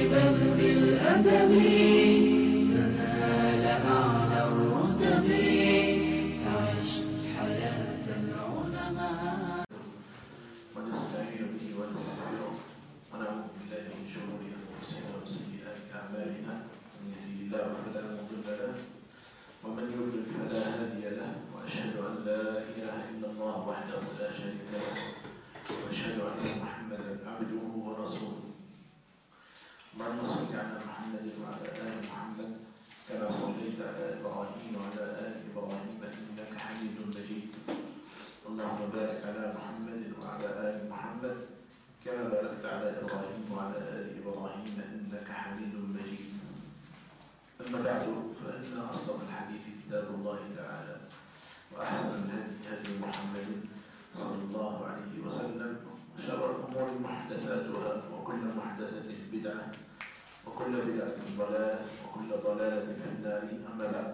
بل بالأدب تنال أعلى الرتب. فعش حياة العلماء. ونستعين به ونستغفره ونعوذ بالله من شرور أنفسنا وسيئات أعمالنا. من يهده الله فلا مضل له ومن يضلل فلا هادي له. وأشهد أن لا إله إلا الله وحده لا شريك له وأشهد أن محمدا عبده ورسوله. اللهم صل على محمد وعلى آل محمد كما صليت على إبراهيم وعلى آل إبراهيم إنك حميد مجيد. اللهم بارك على محمد وعلى آل محمد كما باركت على إبراهيم وعلى آل إبراهيم إنك حميد مجيد. أما بعد، فإن أصدق الحديث كتاب الله تعالى، وأحسن الهدي هدي محمد صلى الله عليه وسلم، وشر الأمور محدثاتها، وكل محدثة بدعة، وكل بدعة ضلالة، وكل ضلالة في النار. أما بعد،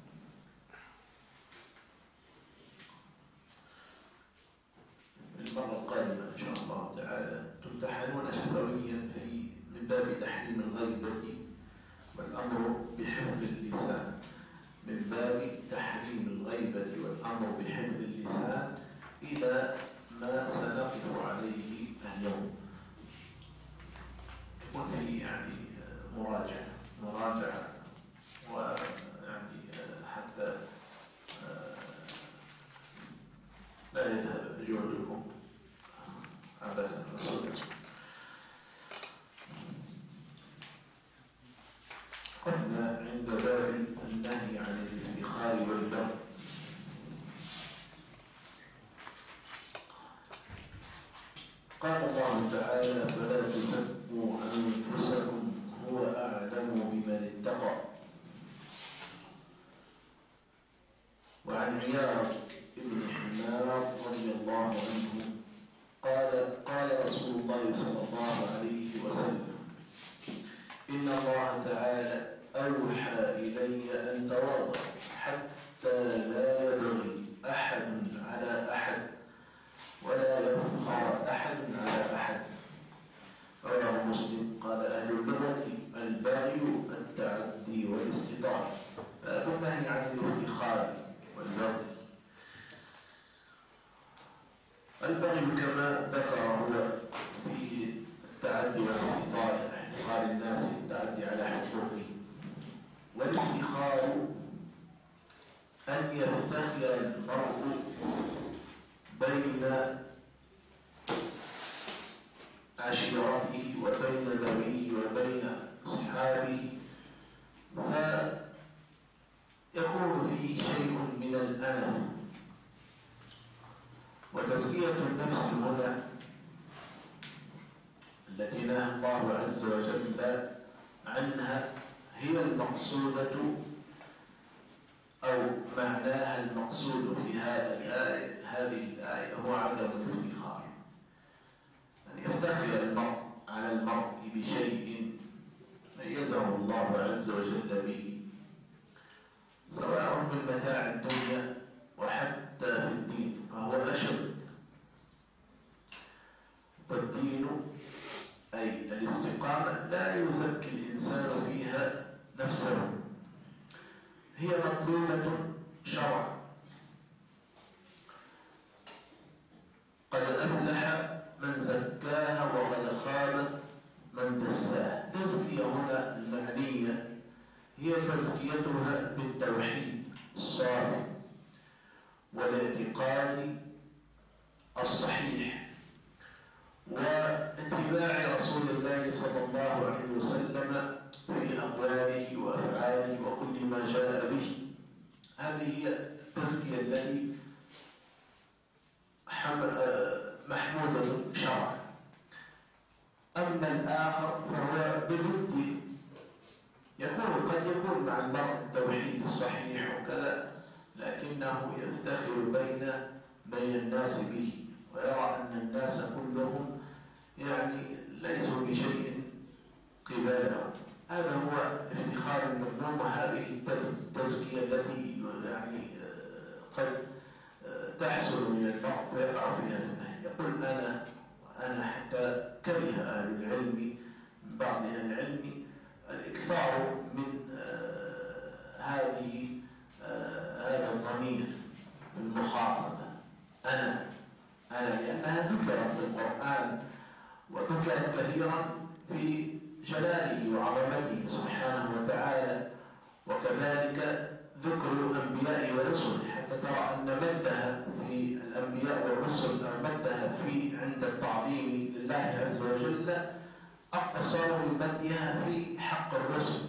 المرة القادمة إن شاء الله تعالى تمتحنون شفويا من باب تحريم الغيبة والأمر بحفظ اللسان، من باب تحريم الغيبة والأمر بحفظ اللسان إلى ما سنقف عليه اليوم. يكون في مراجعة ويعني حتى لا يذهب جهدكم عبثا وسوءا. قفنا عند باب النهي عن الافتخار والبغي. قال الله تعالى: فلا تزكوا أنفسكم هو أعلم بمن اتقى. وعن عياض بن حمار رضي الله عنه قال رسول الله صلى الله عليه وسلم: إن الله تعالى أوحى إلي أن تواضع حتى لا يبغي أحد على أحد ولا يفخر أحد على أحد. رواه مسلم. قال أهل اللغة: البغي التعدي والاستطاعة. باب النهي عن الافتخار والبغي. البغي كما ذكر هو فيه التعدي والاستطاعة، احتقار الناس، التعدي على حقوقهم. والافتخار أن يفتخر المرء بين عشيرته وبين ذويه وبين صحابه، فيكون فيه شيء من الأنف. وتزكية النفس هنا التي نهى الله عز وجل عنها هي المقصودة، أو معناها المقصود في هذه الآية هو عدم الافتخار. أن يفتخر المرء على المرء بشيء ميزه الله عز وجل به، سواء من متاع الدنيا وحتى في الدين، فهو أشد. والدين أي الاستقامة لا يزكي الإنسان فيها نفسه، هي مطلوبة شرعا. قد أفلح من زكاها وقد خاب من دساها. التزكية هنا المعنية هي تزكيتها بالتوحيد الصافي والاعتقاد الصحيح واتباع رسول الله صلى الله عليه وسلم في أقواله وأفعاله وكل ما جاء به. هذه هي التزكية التي محمودة شرعا. أما الآخر فهو بضده، قد يكون مع المرء التوحيد الصحيح وكذا، لكنه يفتخر بين الناس به، ويرى أن الناس كلهم ليسوا بشيء قباله. هذا هو الافتخار المذموم، وهذه التزكية التي قد تحصل من المرء فيقع فيها النهي. يقول أنا حتى كره أهل العلم من بعض أهل العلم الإكثار من هذا الضمير المخاطبة أنا لأنها ذكرت في القرآن وذكرت كثيرا في جلاله وعظمته سبحانه وتعالى، وكذلك ذكر الأنبياء والرسل، حتى ترى أن مدها في الأنبياء والرسل أو مدها في عند التعظيم لله عز وجل أقصر من مدها في حق الرسل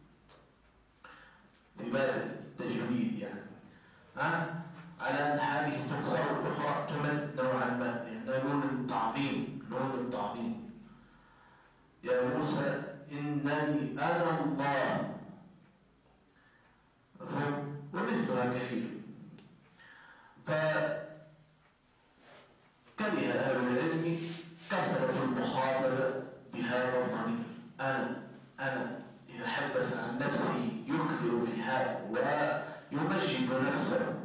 في باب التجويد، يعني على أن هذه تكسر والأخرى تمد نوعا ما، لأنها نون التعظيم. يا موسى إنني أنا الله، ومثلها كثير. فكره أهل العلم كثرة المخاطبة بهذا الضمير أنا. إذا حدث عن نفسه يكثر في هذا ويمجد نفسه،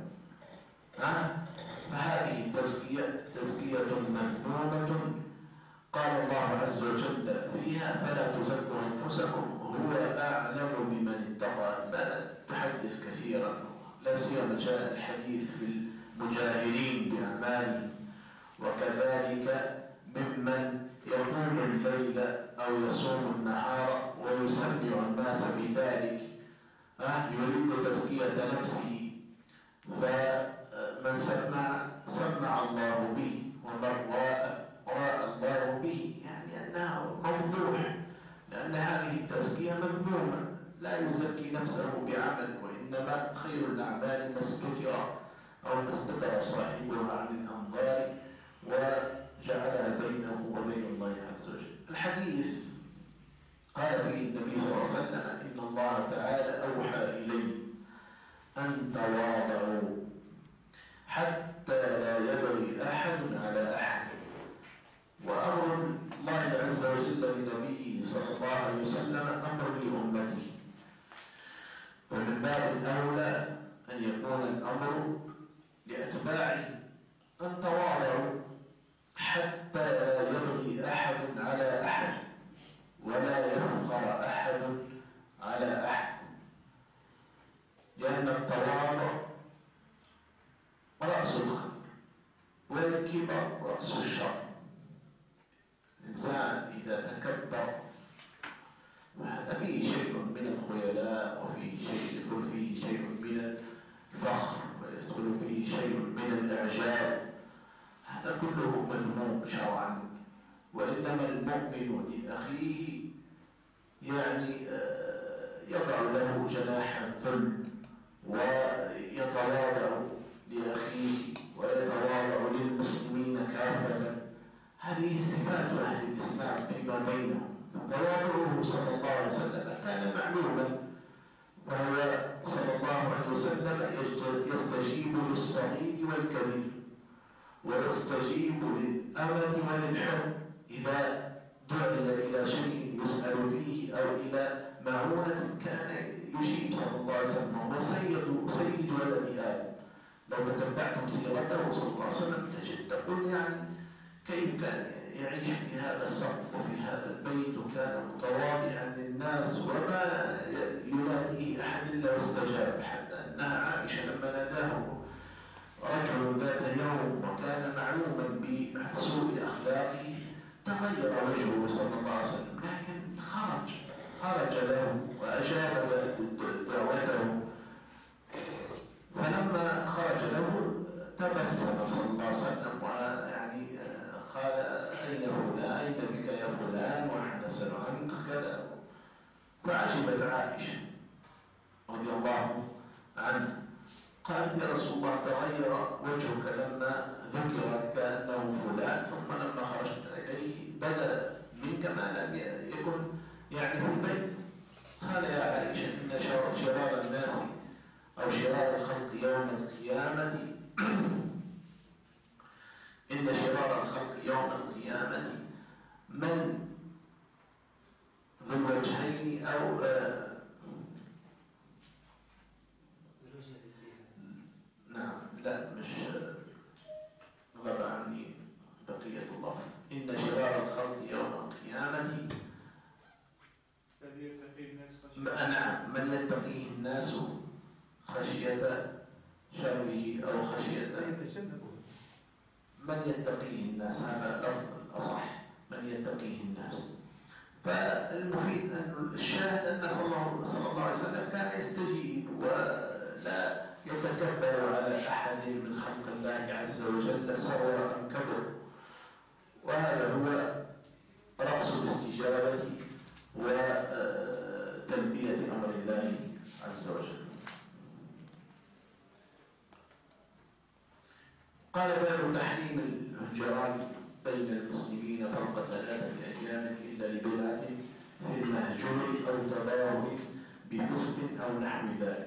فهذه تزكية مذمومة قال الله عز وجل فيها فلا تزكوا أنفسكم هو أعلم بمن اتقى. ماذا تحدث كثيرا، لا سيما جاء الحديث بالمجاهرين بأعمالهم، وكذلك ممن يقوم الليل أو يصوم النهار ويسمع الناس بذلك يريد تزكية نفسه، فمن سمع الله به ومن راى الله به، يعني أنه موضوع، لأن هذه التزكية مذمومة، لا يزكي نفسه بعمل، وإنما خير الأعمال ما استتر أو ما استتر صاحبها عن الأنظار وجعلها بينه وبين الله عز وجل. الحديث قال فيه النبي صلى الله عليه وسلم إن الله تعالى أوحى إلي أن تواضعوا حتى لا يبغي أحد على أحد. وأمر الله عز وجل لنبيه صلى الله عليه وسلم أمر لأمته، ومن باب الأولى أن يكون الأمر لأتباعه أن تواضعوا حتى لا يبغي أحد على أحد ولا يفخر أحد على أحد، لأن التواضع رأس الخير والكبر رأس الشر. الإنسان إذا تكبر هذا فيه شيء من الخيلاء، يدخل فيه شيء من الفخر، ويدخل فيه شيء من الإعجاب، هذا كله مذموم شرعا. وإنما المؤمن لأخيه يعني يضع له جناح الذل ويتواضع لأخيه ويتواضع للمسلمين كافة. هذه صفات أهل الإسلام فيما بينهم. فتواضعه صلى الله عليه وسلم كان معلوما، وهو صلى الله عليه وسلم يستجيب للصغير والكبير، ويستجيب للأمة وللحر إذا دعي إلى شيء يسأل فيه أو إلى معونة كان يجيب صلى الله عليه وسلم. هو سيد ولد آدم. لو تتبعتم سيرته صلى الله عليه وسلم تقول يعني كيف كان يعيش في هذا السقف وفي هذا البيت، وكان متواضعا للناس وما يناديه أحد إلا واستجاب، حتى أنها عائشة لما ناداه رجل ذات يوم وكان معلوما بسوء أخلاقه تغير وجهه صلى الله عليه وسلم، لكن خرج له وأجاب دعوته. فلما خرج له تبسم صلى الله عليه وسلم ويعني قال أين فلان، أين بك يا فلان، ونحن نسأل عنك كذا. فعجبت عائشة رضي الله عنها، قالت يا رسول الله تغير وجهك لما ذكر كأنه فلان، ثم لما خرجت إليه بدأ منك ما لم يكن يعني في البيت. قال يا عائشة إن شرار الناس أو شرار الخلق يوم القيامة إن شرار الخلق يوم القيامة من ذو الوجهين أو نعم لا مش غاب عني بقية اللفظ. إن شرار الخلق يوم القيامة خشية شره أو خشية من يتقيه الناس، هذا لفظ الأصح، من يتقيه الناس. فالمفيد أن الشاهد أن صلى الله عليه وسلم كان يستجيب ولا يتكبر على أحد من خلق الله عز وجل صغر أم كبر، وهذا هو رأس الاستجابة وتلبية أمر الله عز وجل. قال باب تحريم الهجران بين المسلمين فوق 3 أيام إلا لبدعة في المهجور أو تظاهر بفسق أو نحو ذلك.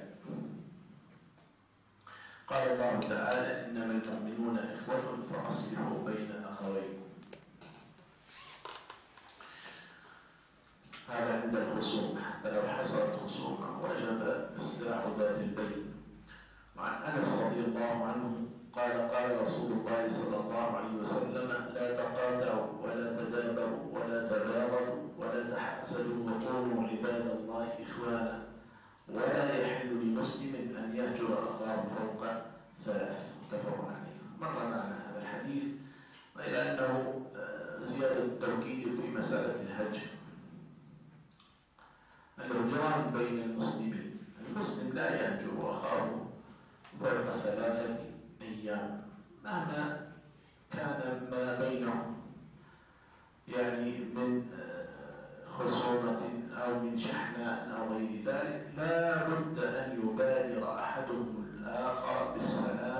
قال الله تعالى: إنما المؤمنون إخوة فأصلحوا بين أخويكم. هذا عند الخصوم، حتى لو حصلت خصومة وجب إصلاح ذات البين. وعن أنس رضي الله عنه قال: قال رسول الله صلى الله عليه وسلم: لا تقاطعوا ولا تدابروا ولا تباغضوا ولا تحاسدوا وكونوا عباد الله إخوانا، ولا يحل لمسلم أن يهجر أخاه فوق 3. متفق عليه. مر معنا هذا الحديث، غير أنه زيادة توكيد في مسألة الهجر. الهجران بين المسلمين، المسلم لا يهجر أخاه فوق 3 أيام مهما كان ما بينهم يعني من خصومة أو من شحناء أو غير ذلك. لا بد أن يبادر أحدهم الآخر بالسلام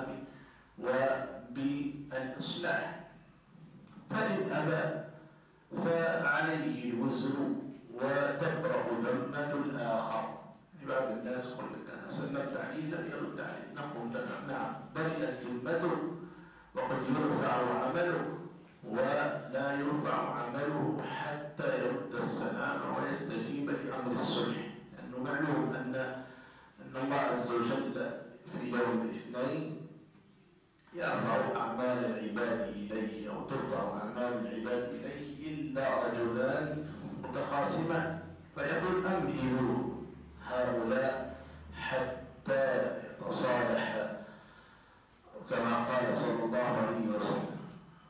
وبالإصلاح، فإن أبى فعليه الوزر وتبرأ ذمة الآخر. بعض الناس يقول لك: أنا سلمت عليه لم يرد عليه. نقول له: نعم، برئت ذمته، وقد يرفع عمله ولا يرفع عمله حتى يرد السلام ويستجيب لأمر الصلح، لأنه معلوم أن الله عز وجل في يوم الاثنين يرفع أعمال العباد إليه أو ترفع أعمال العباد إليه إلا رجلان متخاصمان، فيقول: أمهلوا هؤلاء حتى يتصالح، كما قال صلى الله عليه وسلم.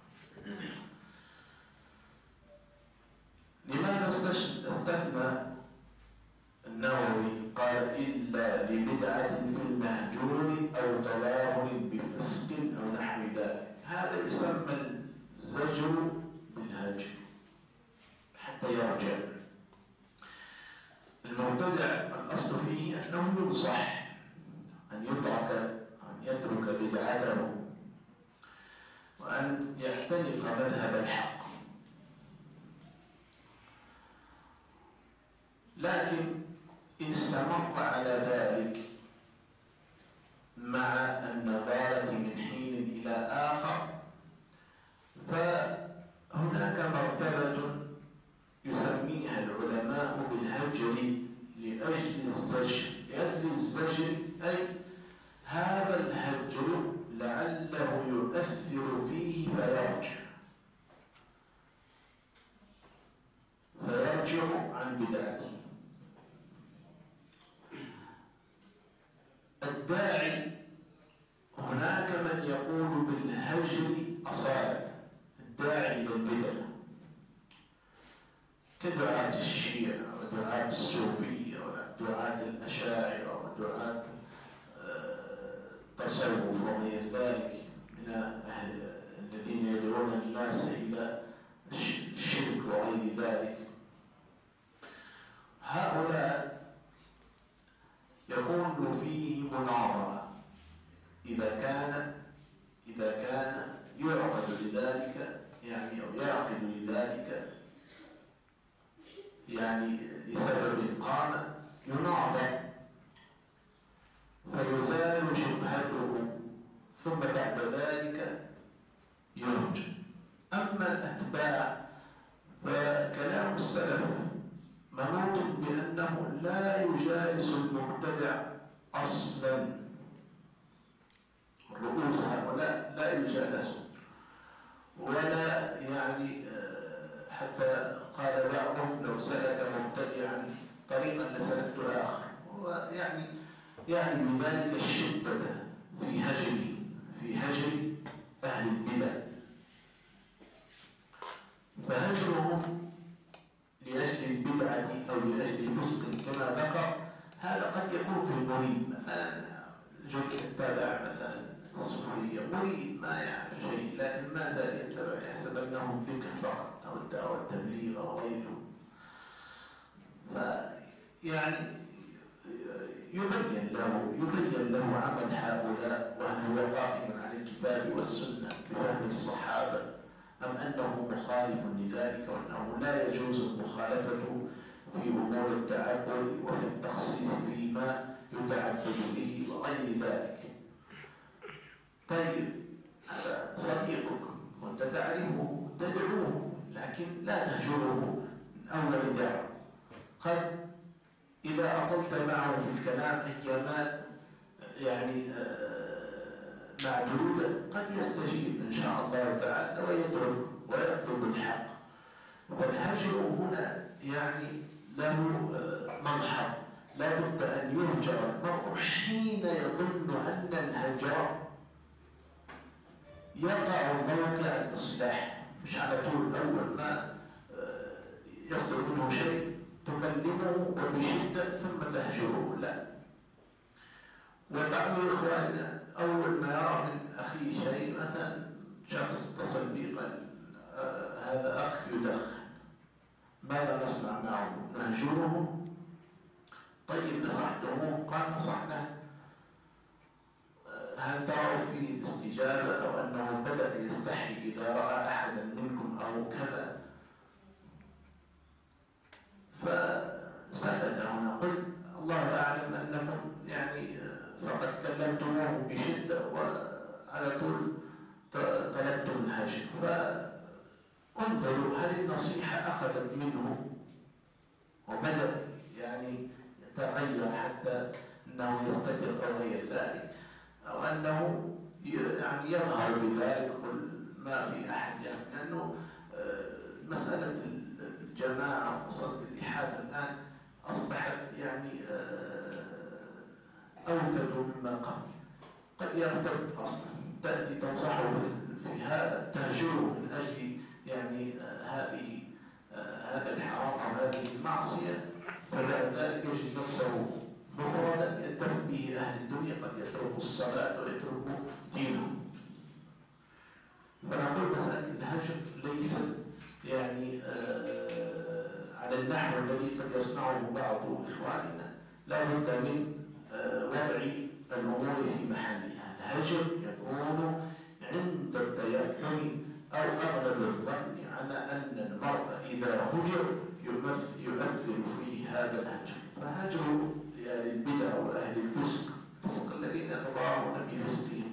لماذا استثنى النووي؟ قال: إلا لبدعة في المهجور أو تظاهر بفسق أو نحو ذلك. هذا يسمى الزجر بالهجر حتى يرجع. المبتدع الأصل فيه أنه ينصح أن يترك بدعته وأن يعتنق مذهب الحق، لكن إن استمر على ذلك مع النظارة من حين إلى آخر فهناك مرتبة يسميها العلماء بالهجر لأجل الزجر، أي هذا الهجر لعله يؤثر فيه فيرجع عن بدعته. الداعي هناك من يقول بالهجر أصالة، الداعي للبدع كدعاة الشيعة ودعاة الصوفية ودعاة الأشاعرة ودعاة التصوف وغير ذلك من الذين يدعون الناس إلى الشرك وغير ذلك. هؤلاء يكون فيه مناظرة إذا كان يعقد لذلك أو يعقد لذلك لسبب قام يناظر فيزال شبهته ثم بعد ذلك يرجع. أما الأتباع فكلام السلف منوط بأنه لا يجالس المبتدع أصلا، الرؤوس هؤلاء لا يجالسون، ولا حتى قال بعضهم: لو سلك مبتدعا طريقا لسلكت آخر. يعني بذلك الشدة في هجر أهل البدع، فهجرهم لأجل البدعة أو لأجل فسق كما ذكر هذا قد يكون في المريد، مثلا جزء يتبع مثلا السورية مريد ما يعرف شيء لكن ما زال يتبع يحسب أنه ذكر فقط أو الدعوة التبليغ أو غيره، فيعني يبين له عمل هؤلاء وهل هو قائم على الكتاب والسنة بفهم الصحابة أم أنه مخالف لذلك وأنه لا يجوز المخالفة في أمور التعبد وفي التخصيص فيما يتعبد به وغير ذلك. طيب هذا صديقك وأنت تعرفه تدعوه لكن لا تهجره من أول دعوة، قد إذا أطلت معه في الكلام أيامات يعني معدودة قد يستجيب إن شاء الله تعالى ويطلب الحق. فالهجر هنا يعني له ملحظ، لا بد أن يهجر المرء حين يظن أن الهجر يقع موقع الإصلاح، مش على طول أول ما يصدر منه شيء تكلمه وبشدة ثم تهجره، لا. وبعض إخواننا أول ما يرى من أخيه شيء، مثلا شخص اتصل بي قال هذا أخ يدخن، ماذا نصنع معه؟ نهجره؟ طيب نصحته؟ قال نصحنا، هل ترى في استجابة أو أنه بدأ يستحي إذا رأى أحدا منكم أو كذا؟ فسألنا ونقول الله أعلم أنكم يعني فقد كلمتموه بشدة وعلى طول طلبتم الهجر، فانظروا هل النصيحة أخذت منه وبدأ يعني يتغير حتى أنه يستتر أو غير ذلك، أو أنه يعني يظهر بذلك كل ما في أحد، يعني لأنه مسألة الجماعة ومسألة الإلحاد الآن أصبحت يعني أوجد مما قبل، قد يرتد أصلا، تأتي تنصحه في هذا تهجره من أجل يعني هذا الحرام أو هذه المعصية، فبعد ذلك يجد نفسه مفردا يلتف به أهل الدنيا، قد يترك الصلاة ويترك دينه. فنقول مسألة الهجر ليست يعني على النحو الذي قد يصنعه بعض إخواننا، لا بد من وضع الأمور في محلها. الهجر يكون عند التيقن أو أغلب الظن على أن المرء إذا هجر يؤثر في هذا الهجر، فهجر لأهل البدع وأهل الفسق الذين يتضاهون بفسقهم،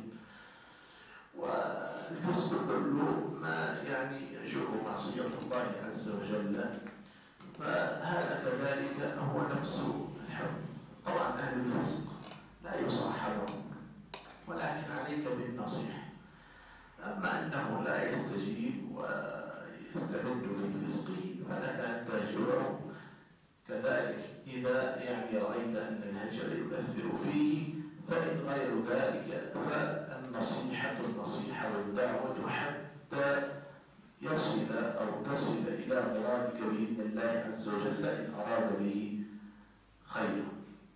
والفسق كله ما يعني يجر معصية الله عز وجل، فهذا كذلك هو نفس الحكم. طبعا أهل الفسق لا يصاحبهم ولكن عليك بالنصيحة، أما أنه لا يستجيب ويستمد في فسقه فلك أن تهجره كذلك إذا يعني رأيت أن الهجر يؤثر فيه، فإن غير ذلك فالنصيحة والدعوة حتى يصل أو تصل إلى مرادك بإذن الله عز وجل إن أراد به خيرا.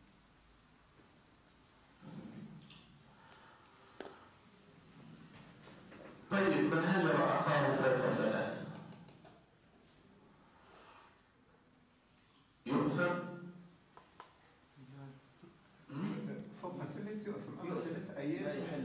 طيب من هجر أخاه فوق ثلاث يؤثم؟ فوق ثلاث يؤثم، أما 3 أيام لا يحل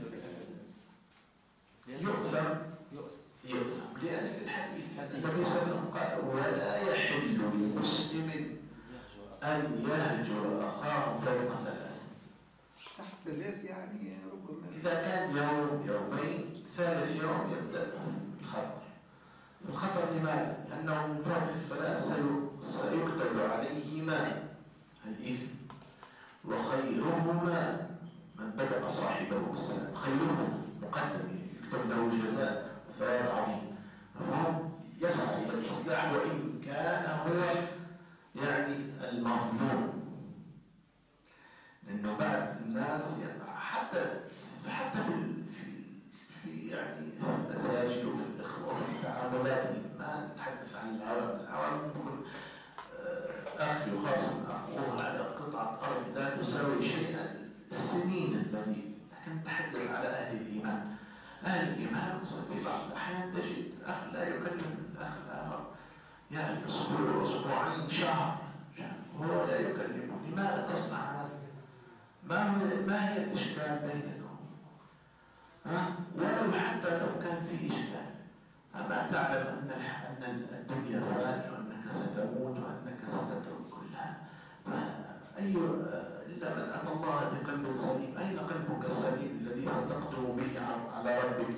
يؤثم لأن الحديث النبي صلى الله عليه وسلم قال ولا يحل لمسلم أن يهجر أخاه فوق 3. تحت 3 يعني ربما إذا كان يوم يومين، ثالث يوم يبدأ الخطر. لماذا؟ لأنه من فوق 3 سيكتب عليهما الإثم، وخيرهما من بدأ صاحبه بالسلام، خيرهما مقدم يكتب له جزاء وثواب عظيم، مفهوم؟ يسعى إلى الإصلاح وإن كان هو يعني المظلوم، لأنه بعد في بعض الأحيان تجد أخ لا يكلم الأخ الآخر يعني أسبوع أسبوعين شهر هو لا يكلمه. لماذا تصنع هذا؟ ما هي الإشكال بينكم؟ ولو حتى لو كان في إشكال، أما تعلم أن الدنيا فانية وأنك ستموت وأنك ستترك كلها؟ إلا من أتى الله بقلب سليم. أين قلبك السليم الذي ستقدم به على ربك؟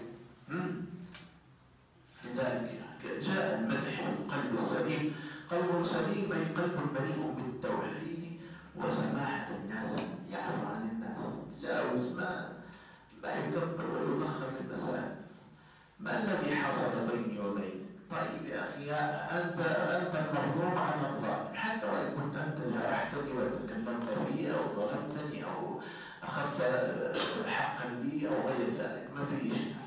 لذلك جاء المدح في القلب السليم. قلب سليم أي قلب مليء بالتوحيد وسماحة الناس، يعفو عن الناس، تجاوز ما يكبر ويضخم المسائل. ما الذي حصل بيني وبينك؟ طيب يا أخي أنت المظلوم على الظالم، حتى وإن كنت أنت جرحتني وتكلمت في أو ظلمتني أو أخذت حقا لي أو غير ذلك، ما في شيء.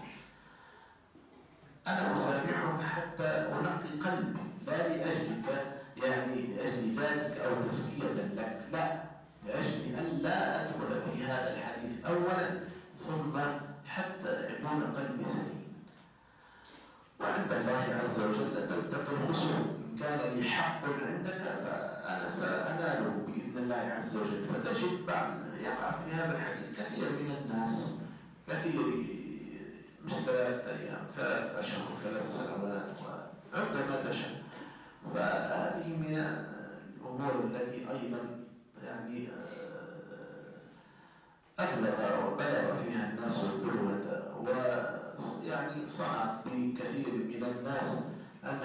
أنا أسامحك حتى أنقي قلبي، لا لأجلك يعني لأجل ذاتك أو تزكية لك، لا، لأجل أن لا أدخل في هذا الحديث أولا، ثم حتى يكون قلبي سليم. وعند الله عز وجل تلتقي الخصوم، إن كان لي حق عندك فأنا سأناله بإذن الله عز وجل. فتجد بعض يقع في هذا الحديث كثير من الناس، كثير مش 3 أيام 3 أشهر 3 سنوات وعندما تشاء. فهذه من الأمور التي أيضا يعني بلغ فيها الناس الذروة، ويعني صنعت بكثير من الناس أن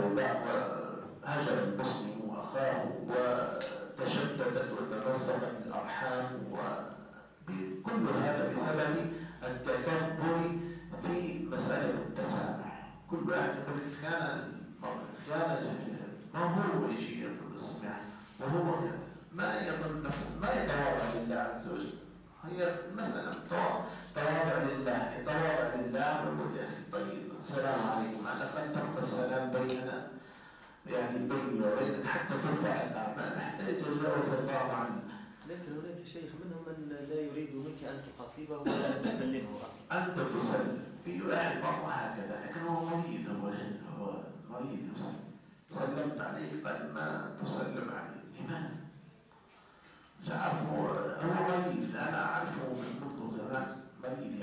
هجر المسلم أخاه وتشتتت وتمزقت الأرحام، وكل هذا بسبب التكبر في مسألة التسامح. كل واحد يقول لك خان ما هو يجي يطلب السماح وهو كذا، ما يظن نفسه، ما يتواضع لله عز وجل. هي المسألة تواضع لله، يتواضع لله ويقول يا أخي طيب السلام عليكم، على الأقل تبقى السلام بيننا، يعني بيني وبينك حتى ترفع الأعمال، حتى يتجاوز الله عنا. لكن هناك شيخ منهم من لا يريد منك أن تخاطبه ولا تكلمه أصلا. أنت تسلم. في واحد مرة هكذا، لكن هو مريض، هو مريض نفسه. سلمت عليه قال ما تسلم عليه، لماذا؟ مش عارف، هو مريض، أنا أعرفه منذ زمان، مريض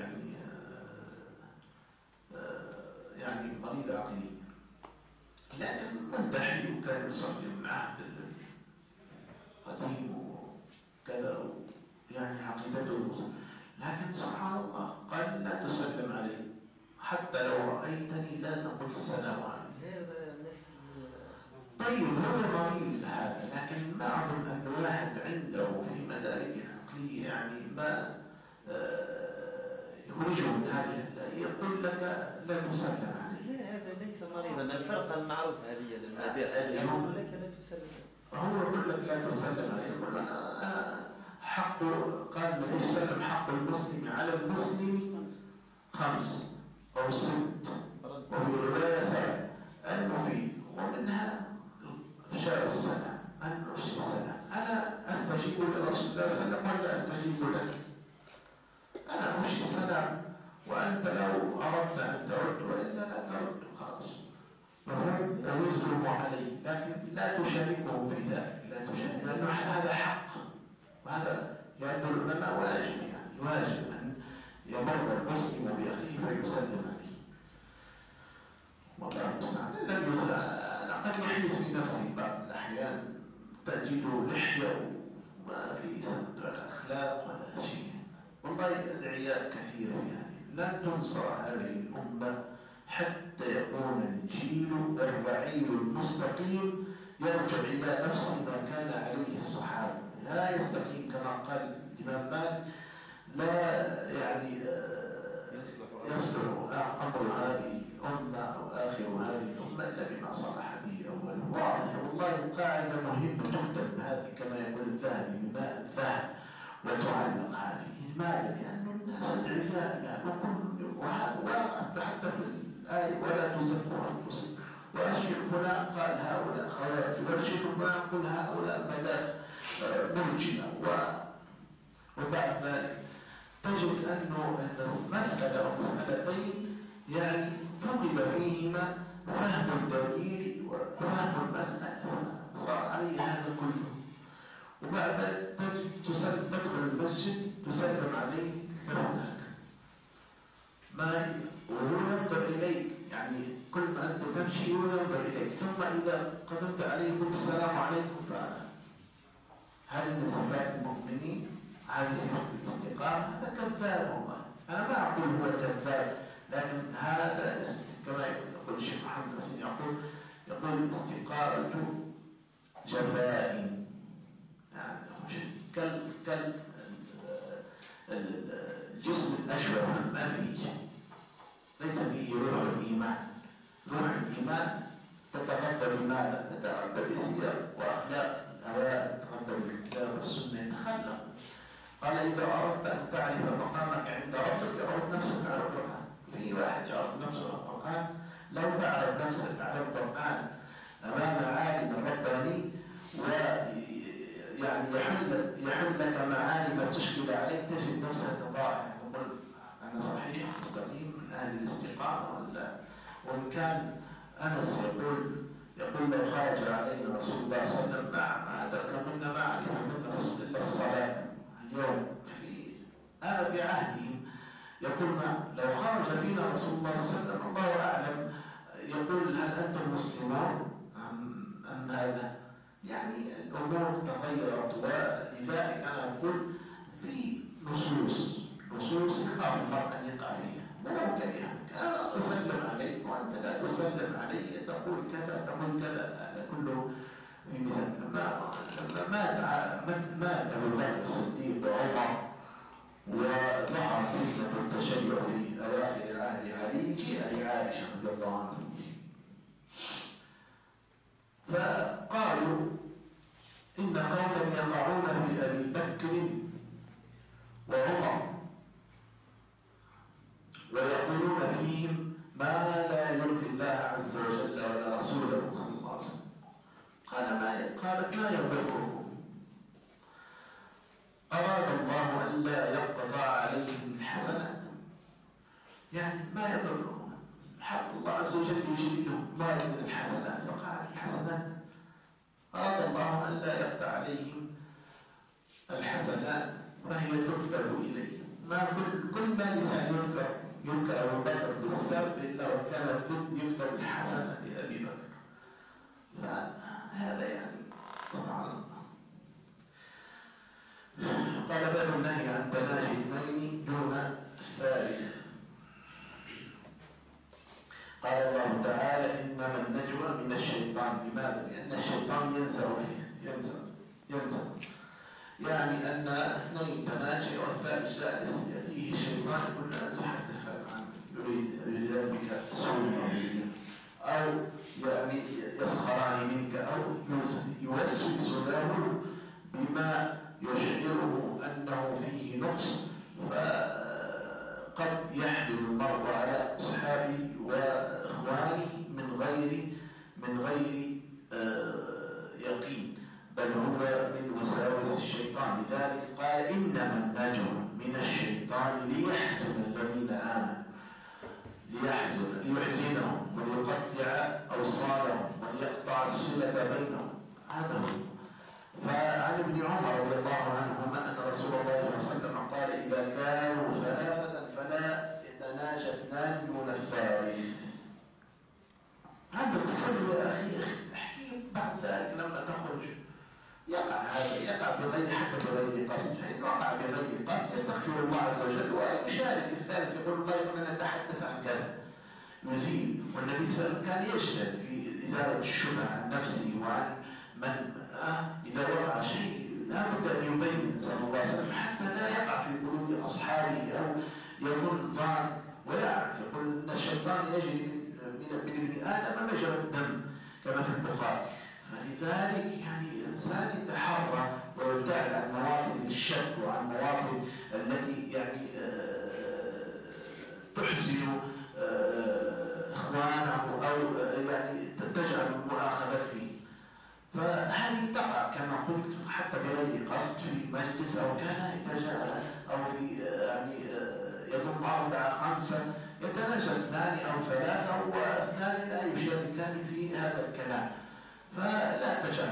يعني مريض عقلي، لكن ملتحي وكان يصلي من عهد القديم وكذا، يعني عقيدته، لكن سبحان الله قال لا تسلم عليه، حتى لو رأيتني لا تقل السلام عليه. هذا نفس طيب هو مريض هذا، لكن ما أظن أن واحد عنده في مداركه العقلية يعني ما يخرجه من هذه، يقول لك لا تسلم عليه. لا، هذا ليس مريضا. الفرقة المعروفة هذه للمدارك، يقول لك لا تسلم عليه. هو يقول لك لا تسلم عليه، يقول أنا حق، قال النبي صلى الله عليه وسلم حق المسلم على المسلم 5 أو 6، وفي رواية 7 المفيد، ومنها إفشاء السلام، أن أفشي السلام. أنا أستجيب لرسول الله صلى الله عليه وسلم ولا أستجيب لك؟ أنا أفشي السلام، وأنت لو أردت أن ترد وإلا لا ترد، خلاص مفهوم، ويسلم عليه، لكن لا تشاركه في ذلك، لا تشاركه، لأنه هذا حق، وهذا يعني العلماء واجب أن يمر المسلم بأخيه فيسلم عليه. والله المستعان. قد يحيز في نفسه بعض الأحيان، تجده لحية وما في سمت ولا أخلاق ولا شيء. والله أدعياء كثيرة يعني لا تنصر هذه الأمة حتى يكون الجيل الرعي المستقيم يرجع إلى نفس ما كان عليه الصحابة، لا يستقيم كما قال الإمام مالك، لا يعني يصلح أمر هذه الأمة أو آخر هذه الأمة إلا بما صلح به أول. والله قاعدة مهمة تكتب هذه كما يقول الذهبي بماء الذهب وتعلق هذه. لماذا؟ لأن الناس العيال يعني وهذا واقع حتى في الآية ولا تزكوا أنفسكم، وأشيخ فلان قال هؤلاء خوارج، وأشيخ فلان قل هؤلاء مرجئة، وبعد ذلك تجد أنه مسألة أو مسألتين يعني فقد فيهما فهم الدليل وفهم المسألة، صار عليه هذا كله. وبعد تدخل المسجد تسلم عليه كفتك ما وهو ينظر إليك، يعني كل ما أنت تمشي هو ينظر إليك، ثم إذا قدمت عليه قلت السلام عليكم. فهذه من صفات المؤمنين، هذه صفة الاستقامة. هذا كذاب والله، أنا ما أقول هو كذاب، لكن هذا كما يقول الشيخ محمد حسين يقول الاستقامة جفاء، يعني الجسم الأشوف ما فيه شيء، ليس فيه روح الإيمان. روح الإيمان تتغذى بماذا؟ تتغذى بسير وأخلاق الأوائل، تتغذى بالكتاب والسنة، يتخلق. قال إذا أردت أن تعرف مقامك عند ربك اعرض نفسك على القرآن. في واحد يعرض نفسه على القرآن، لو تعرض نفسك على القرآن أمام عالم رباني ويعني يحل لك معاني ما تشكل عليك، تجد نفسك ضائع. تقول أنا صحيح مستقيم من أهل الاستقامة ولا؟ وإن كان أنس يقول لو خرج علينا رسول الله صلى الله عليه وسلم ما أدرك منا ما عرف منا إلا الصلاة. اليوم أنا في عهدهم يقول لو خرج فينا رسول الله صلى الله عليه وسلم الله أعلم يقول هل أنتم مسلمون أم هذا؟ يعني الأمور تغيرت، ولذلك أنا أقول في نصوص يخاف المرء أن يقع فيها ولو كرهك. أنا أسلم عليك وأنت لا تسلم علي، تقول كذا تقول كذا، هذا كله في ميزان. مات أبو بكر الصديق وعمر وظهر فتنة التشيع في أواخر عهد علي، جاء لعائشة رضي الله عنها فقالوا إن قوما يقعون في أبي بكر وعمر ويقولون فيهم ما لا يرضي الله عز وجل ولا رسوله صلى الله عليه وسلم. قالت ما يضرهم، أراد الله أن لا يقضى عليهم الحسنات، يعني ما يضرهم، حق الله عز وجل يجري لهم ما من الحسنات، وقعت الحسنات، أراد الله أن لا يقضى عليهم الحسنات فهي تكتب إليه. ما كل ما لسان يذكر أبو بكر بالسب إلا وكان الضد يكتب الحسنة لأبي بكر. فهذا يعني سبحان الله. قال باب النهي عن تناجي اثنين دون الثالث. قال الله تعالى إنما النجوى من الشيطان. لماذا؟ لأن الشيطان ينزع فيه، ينزع يعني أن اثنين تناجي والثالث جالس يأتيه الشيطان يقول لا تحدث عنه، يريد بك سوء أو يعني يسخران منك أو يوسوس له بما يشعره أنه فيه نقص، فقد يحمل المرء على أصحابه وإخوانه من غير يقين، بل هو من وساوس الشيطان. لذلك قال إنما النجوى من الشيطان ليحزن الذين آمنوا، ليحزنهم ويقطع أوصالهم ويقطع الصلة بينهم. هذا هو. فعن ابن عمر رضي الله عنهما أن رسول الله صلى الله عليه وسلم قال إذا كانوا ثلاثة فلا يتناجى اثنان دون الثالث. هذا السر يا أخي احكي بعد ذلك لما تخرج يقع بغير حتى بغير قصد، فإن وقع بغير قصد يستغفر الله عز وجل ويشارك الثالث يقول الله إننا نتحدث عن كذا يزيل. والنبي صلى الله عليه وسلم كان يجتهد في إزالة الشبهة عن نفسه وعن من إذا وقع شيء لا بد أن يبين صلى الله عليه وسلم حتى لا يقع في قلوب أصحابه أو يظن ظن ويعرف. يقول إن الشيطان يجري من ابن آدم مجرى الدم كما في البخاري. فلذلك يعني الإنسان يتحرى ويبتعد عن مواطن الشك وعن مواطن التي يعني تحزن إخوانه أو يعني تجعل المؤاخذة فيه. فهذه تقع كما قلت حتى بغير قصد في مجلس أو كذا أو في يعني يظن 4 5 يتناجى اثنان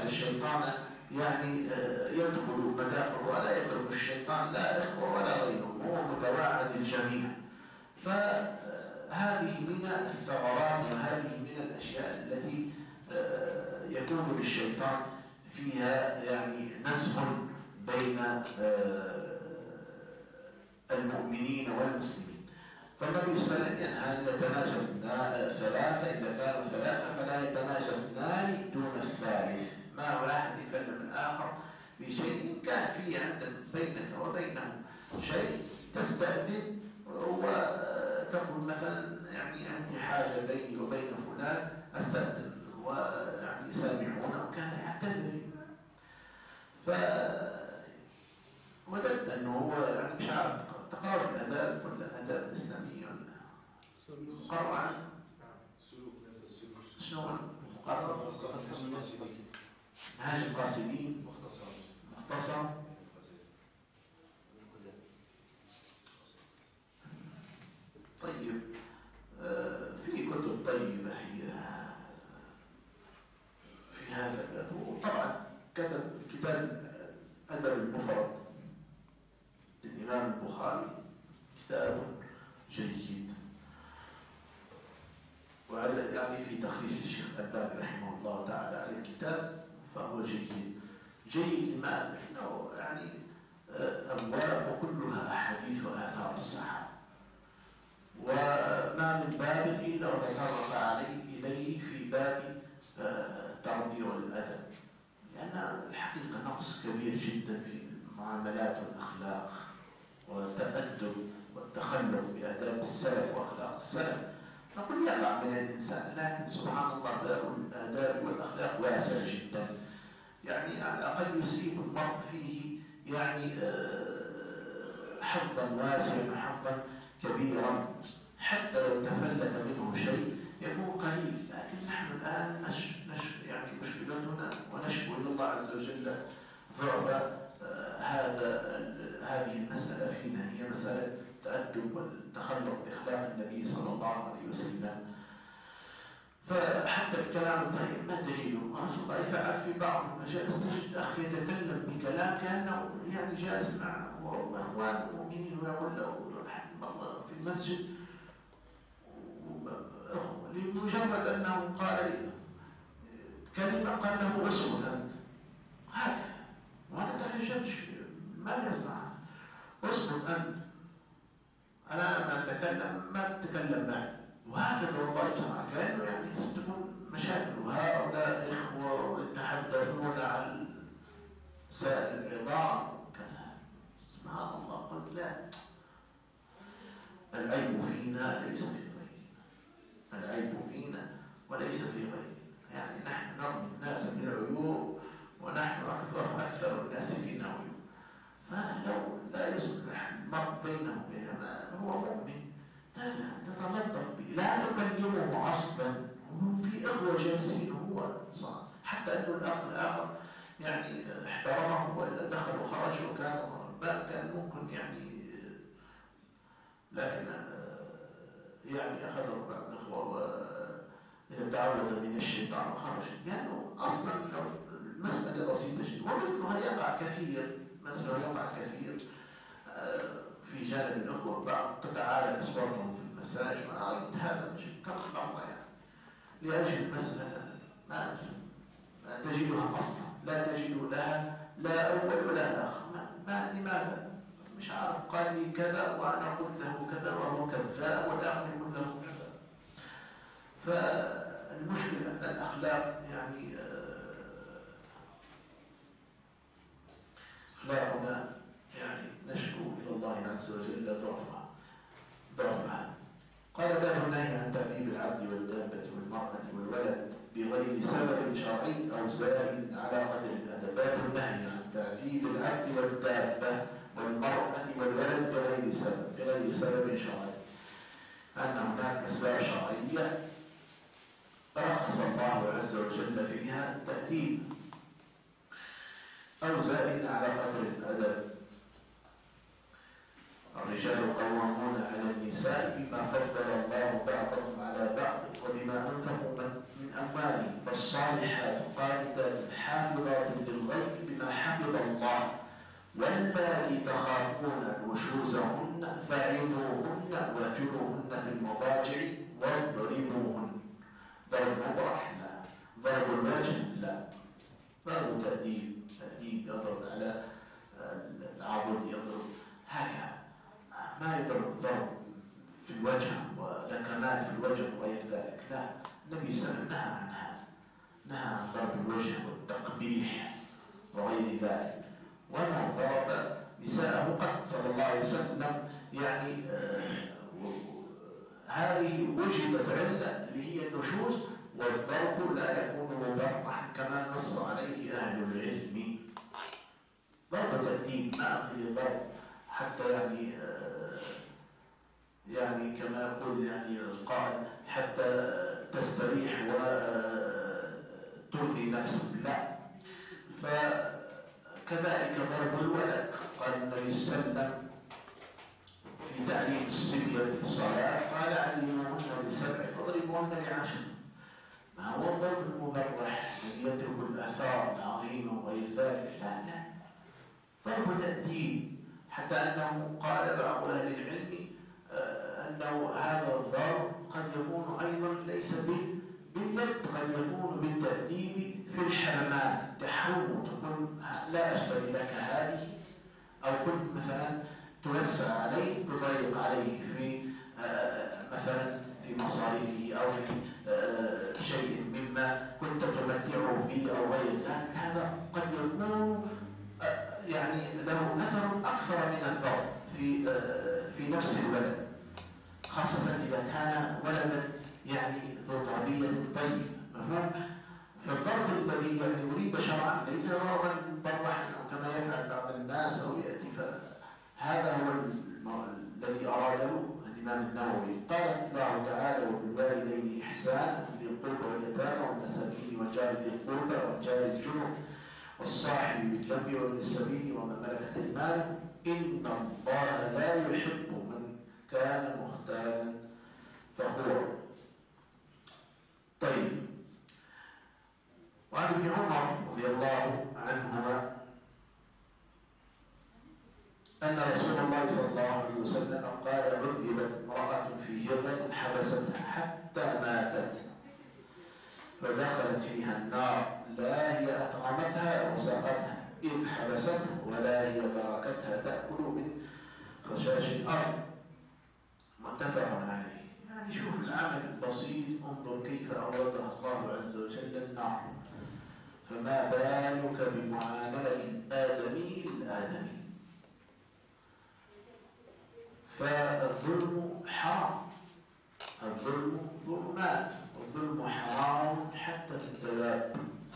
الشيطان يعني يدخل مداخل ولا يترك الشيطان لا إخوة ولا غيره، هو متواعد الجميع. فهذه من الثغرات وهذه من الأشياء التي يكون للشيطان فيها يعني نزغ بين المؤمنين والمسلمين. فالنبي صلى الله عليه وسلم ينهى أن يتناجى ثلاثة، إذا كانوا ثلاثة فلا يتناجى اثنان دون الثالث، ما واحد يكلم الآخر في شيء إن كان في عندك بينك وبينه شيء تستأذن وتقول مثلا يعني عندي حاجة بيني وبين فلان أستأذن ويعني سامحونا وكان يعتذر. وددت أنه هو يعني مش عارف تقرأ في الآداب ولا الآداب الإسلامية ولا قرأ عن شنو مقرر منهاج القاصدين مختصر طيب. في كتب طيبة هي في هذا الباب. وطبعا كتب كتاب أدب المفرد للإمام البخاري كتاب جيد، وعلى يعني في تخريج الشيخ الألباني رحمه الله تعالى على الكتاب فهو جيد. جيد لماذا؟ لأنه يعني أبواب كلها أحاديث وآثار الصحابة، وما من باب إلا وتطرق إليه في باب التربية والأدب، لأن الحقيقة نقص كبير جدا في المعاملات والأخلاق والتأدب والتخلق بآداب السلف وأخلاق السلف. نقول يقع من الإنسان، لكن سبحان الله باب الآداب والأخلاق واسع جدا، يعني على الأقل يصيب المرء فيه يعني حظا واسعا حظا كبيرا، حتى لو تفلت منه شيء يكون قليل. لكن نحن الآن يعني مشكلتنا ونشكو إلى الله عز وجل ضعف هذه المسألة فينا، هي مسألة التأدب والتخلق بأخلاق النبي صلى الله عليه وسلم. فحتى الكلام الطيب ما دليله؟ رسول الله سأل في بعض المجالس تجد أخ يتكلم بكلام كأنه يعني جالس معنا وهم إخوان مؤمنين ويقول له رحمه الله في المسجد لمجرد أنه قال كلمة قال له اسكت أنت، هكذا وأنا تحجبش ما يصنع، اسكت أنت، أنا لما أتكلم ما تتكلم معي، وهكذا والله جماعة كأنه يعني تكون مشاكل. وهؤلاء إخوة يتحدثون عن سائل العظام وكذا، سبحان الله. قلت لا، العيب فينا ليس في غيرنا، العيب فينا وليس في غيرنا. يعني نحن نرمي الناس بالعيوب ونحن أكثر الناس فينا عيوب. فلو لا يصلح المرء بينه وبينما هو مؤمن تتلطف به، لا تكلمه عصبا، في اخوه جالسين هو صار، حتى انه الاخ الاخر يعني احترمه والا دخل وخرج وكان ممكن يعني، لكن يعني اخذه بعض الاخوه وتعوذ من الشيطان وخرج، لانه اصلا لو المساله بسيطه جدا. ومثلها يقع كثير، في جانب الأخوة بعض تتعالى أصواتهم في المساجد، ورأيت هذا كم مرة يعني لأجل مسألة ما تجدها أصلا، لا تجد لها لا أول ولا آخر. لماذا؟ مش عارف، قال لي كذا وأنا قلت له كذا وهو كذاب والآخر يقول له كذا. فالمشكلة أن الأخلاق يعني أخلاقنا يعني نشكو إلى الله عز وجل ضعفها. قال باب النهي عن تأديب العبد والدابة والمرأة والولد بغير سبب شرعي أو زائد على قدر الأدب. باب النهي عن تأديب العبد والدابة والمرأة والولد بغير سبب شرعي، أن هناك أسباب شرعية رخص الله عز وجل فيها التأديب أو زائد على قدر الأدب. الرجال قوامون على النساء بما فضل الله بعضهم على بعض وبما أنفقوا من أموالهم، فالصالحات قانتات حافظات ضرب تأديب يضرب على العضد، يضرب هكذا، ما يضرب ضرب في الوجه ولكمات في الوجه وغير ذلك، لا، النبي صلى الله عليه وسلم نهى عن هذا، نهى عن ضرب الوجه والتقبيح وغير ذلك، وما ضرب نساءه قد صلى الله عليه وسلم. يعني هذه وجدت علة اللي هي النشوز، والضرب لا يكون مبرحا كما نص عليه أهل العلم. ضرب تأديب، ما أخذ الضرب حتى يعني كما يقول يعني القائل حتى تستريح وترضي نفسك، لا. فكذلك ضرب الولد، قال النبي صلى الله عليه وسلم في تعليم الصبية الصلاة قال علموهن ل7 واضربوهن ل10. ما هو الضرب المبرح الذي يترك الآثار العظيمة وغير ذلك، لا، ضرب تأديب، حتى أنه قال بعض أهل العلم أنه هذا الضرب قد يكون أيضا ليس باليد، قد يكون بالتأديب في الحرمات، تحرم تقول لا أشتري لك هذه، أو كنت مثلا توسع عليه تضيق عليه في مثلا في مصاريفه أو في شيء مما كنت تمتعه به أو غير ذلك، هذا قد يكون يعني له أثر أكثر من الضرب في نفس الولد، خاصة إذا كان ولدا يعني ذو تربية طيبة، مفهوم؟ فالضرب الذي يعني يريد شرعا ليس ضربا مبرحا أو كما يفعل بعض الناس أو يأتي، فهذا هو الذي أراده الإمام النووي. قال الله تعالى: وبالوالدين إحسانا ذي القربى واليتامى والمساكين والجار ذي القربى والجار الجنب والصاحب بالجنب وابن السبيل ومن ملكت أيمانكم إن الله لا يحب من كان مختالا فخورا. طيب، وعن ابن عمر رضي الله عنهما أن رسول الله صلى الله عليه وسلم قال: عذبت امرأة في هرة حبستها حتى ماتت فدخلت فيها النار، لا هي أطعمتها وسقتها إذ حبستها ولا هي تركتها تأكل من خشاش الأرض، متفق عليه. يعني شوف العمل البسيط، انظر كيف أوردها الله عز وجل النار، فما بالك بمعاملة الآدمي للآدمي. فالظلم حرام، الظلم ظلمات، والظلم حرام حتى في الدواب.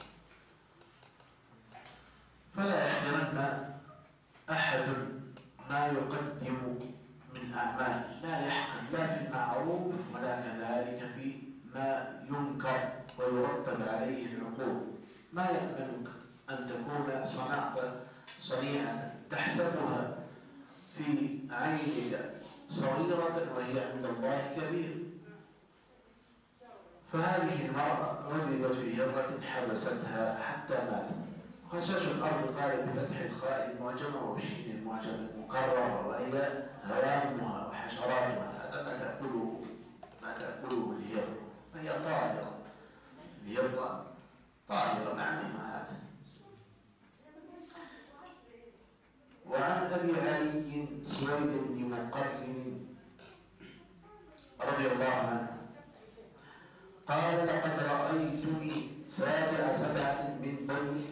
فلا يحترن أحد ما يقدم من أعمال، لا يحقن لا في المعروف ولا كذلك في ما ينكر ويرتب عليه العقوبة. ما يأمنك أن تكون صنعت صنيعة تحسبها في عينك صغيرة وهي عند الله كبيرة. فهذه المرأة عذبت في هرة حبستها حتى ماتت. خشاش الأرض قال بفتح الخاء المعجمة وبشين المعجمة المكررة، وهي هوامها وحشراتها، هذا ما تأكله الهرة، فهي طاهرة، الهرة طاهرة معناها هذا. وعن أبي علي سويد بن مقرن رضي الله عنه قال: لقد رأيتني سابع 7 من بني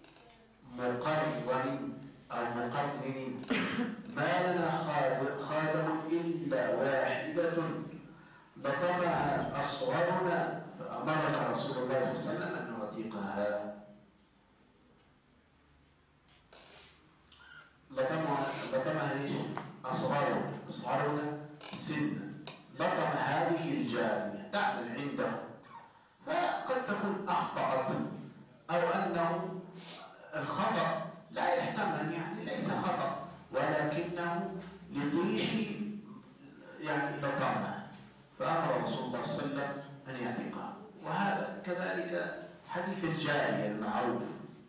مقرن أو مقرن ما لنا خادم إلا واحدة لطمها أصغرنا فأمرنا رسول الله صلى الله عليه وسلم أن نعتقها. لطمها ايش؟ أصغرنا سنا، لطم هذه الجارية تعمل عنده، فقد تكون أخطأت أو أنه الخطأ لا يحتمل، يعني ليس خطأ ولكنه لطيش يعني لطمها، فأمر رسول الله صلى الله عليه وسلم أن يعتقها. وهذا كذلك حديث الجارية المعروف،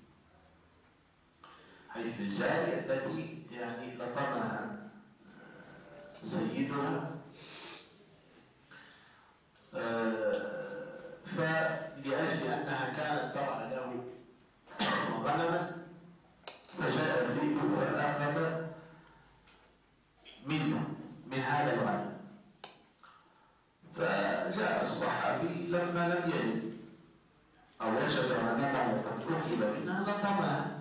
حديث الجارية التي يعني لطمها سيدها فلأجل أنها كانت ترعى له غنما فجاء الذئب فأخذ منه من هذا الغنم. فجاء الصحابي لما لم يجد أو وجد غنمه قد أخذ منها لطمها،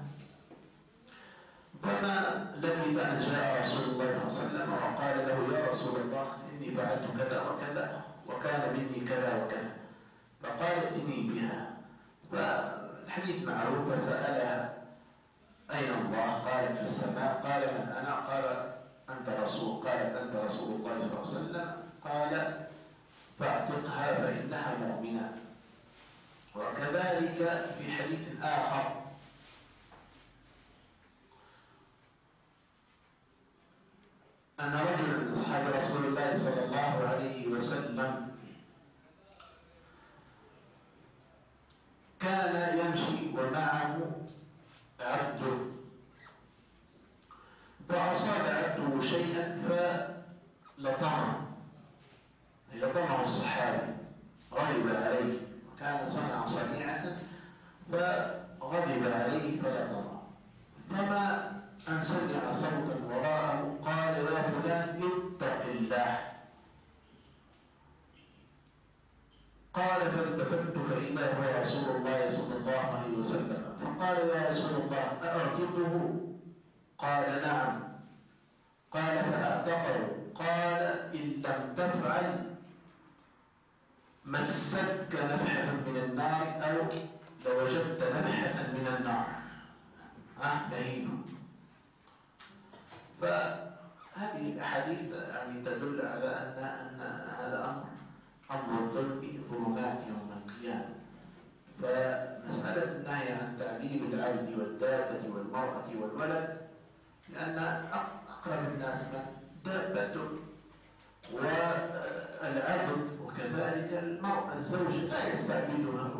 فما لبث أن جاء رسول الله صلى الله عليه وسلم وقال له: يا رسول الله إني فعلت كذا وكذا وكان مني كذا وكذا. فقال: ائتني بها. فالحديث معروف، فسألها: أين الله؟ قالت: في السماء. قال: من أنا؟ قالت: أنت رسول الله صلى الله عليه وسلم. قال: فاعتقها فإنها مؤمنة. وكذلك في حديث آخر أن رجلا من أصحاب رسول الله صلى الله عليه وسلم كان يمشي ومعه عبده، فأصاب عبده شيئا لطمه الصحابي، غضب عليه، وكان صنع صنيعة فغضب عليه فلطمه. فما أن سمع صوتا وراءه قال: يا فلان اتق الله. قال: فالتفت فإذا هو رسول الله صلى الله عليه وسلم، فقال: يا رسول الله أعتقه؟ قال: نعم. قال: فأعتقه. قال: إن لم تفعل مستك نفحة من النار أو لوجدت نفحة من النار. بهيم. فهذه الأحاديث يعني تدل على أن هذا أمر الظلم ظلمات يوم القيامة. فمسألة النهي عن تعذيب العبد والدابة والمرأة والولد، لأن أقرب الناس من دابته والعبد، وكذلك المرأة الزوج لا يستعبدها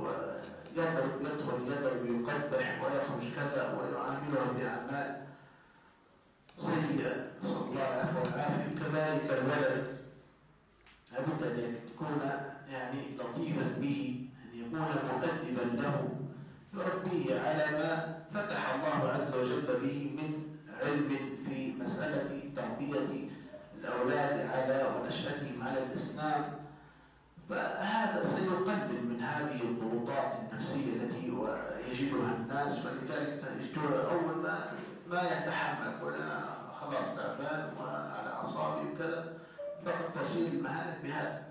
يدخل يقبح ويخرج كذا ويعاملها بأعمال سيئة، صلى الله عليه وسلم. كذلك الولد لابد أن يكون يعني لطيفا به، أن يكون مؤدبا له، يربيه على ما فتح الله عز وجل به من علم في مسألة تربية الأولاد على ونشأتهم على الإسلام. فهذا سيقلل من هذه الضغوطات النفسية التي يجدها الناس. فلذلك أول ما يتحمل ولا خلاص تعبان وعلى أعصابي وكذا، فقد تصير المهانة بهذا.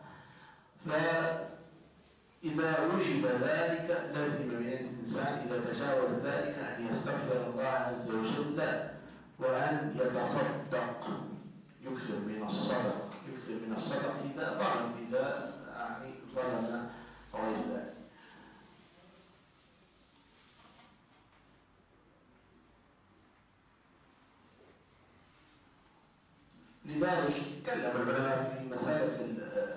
فإذا وجد ذلك لازم من الإنسان إذا تجاوز ذلك أن يستغفر الله عز وجل وأن يتصدق، يكثر من الصدق إذا ظلم غير ذلك. لذلك تكلم العلماء في مسألة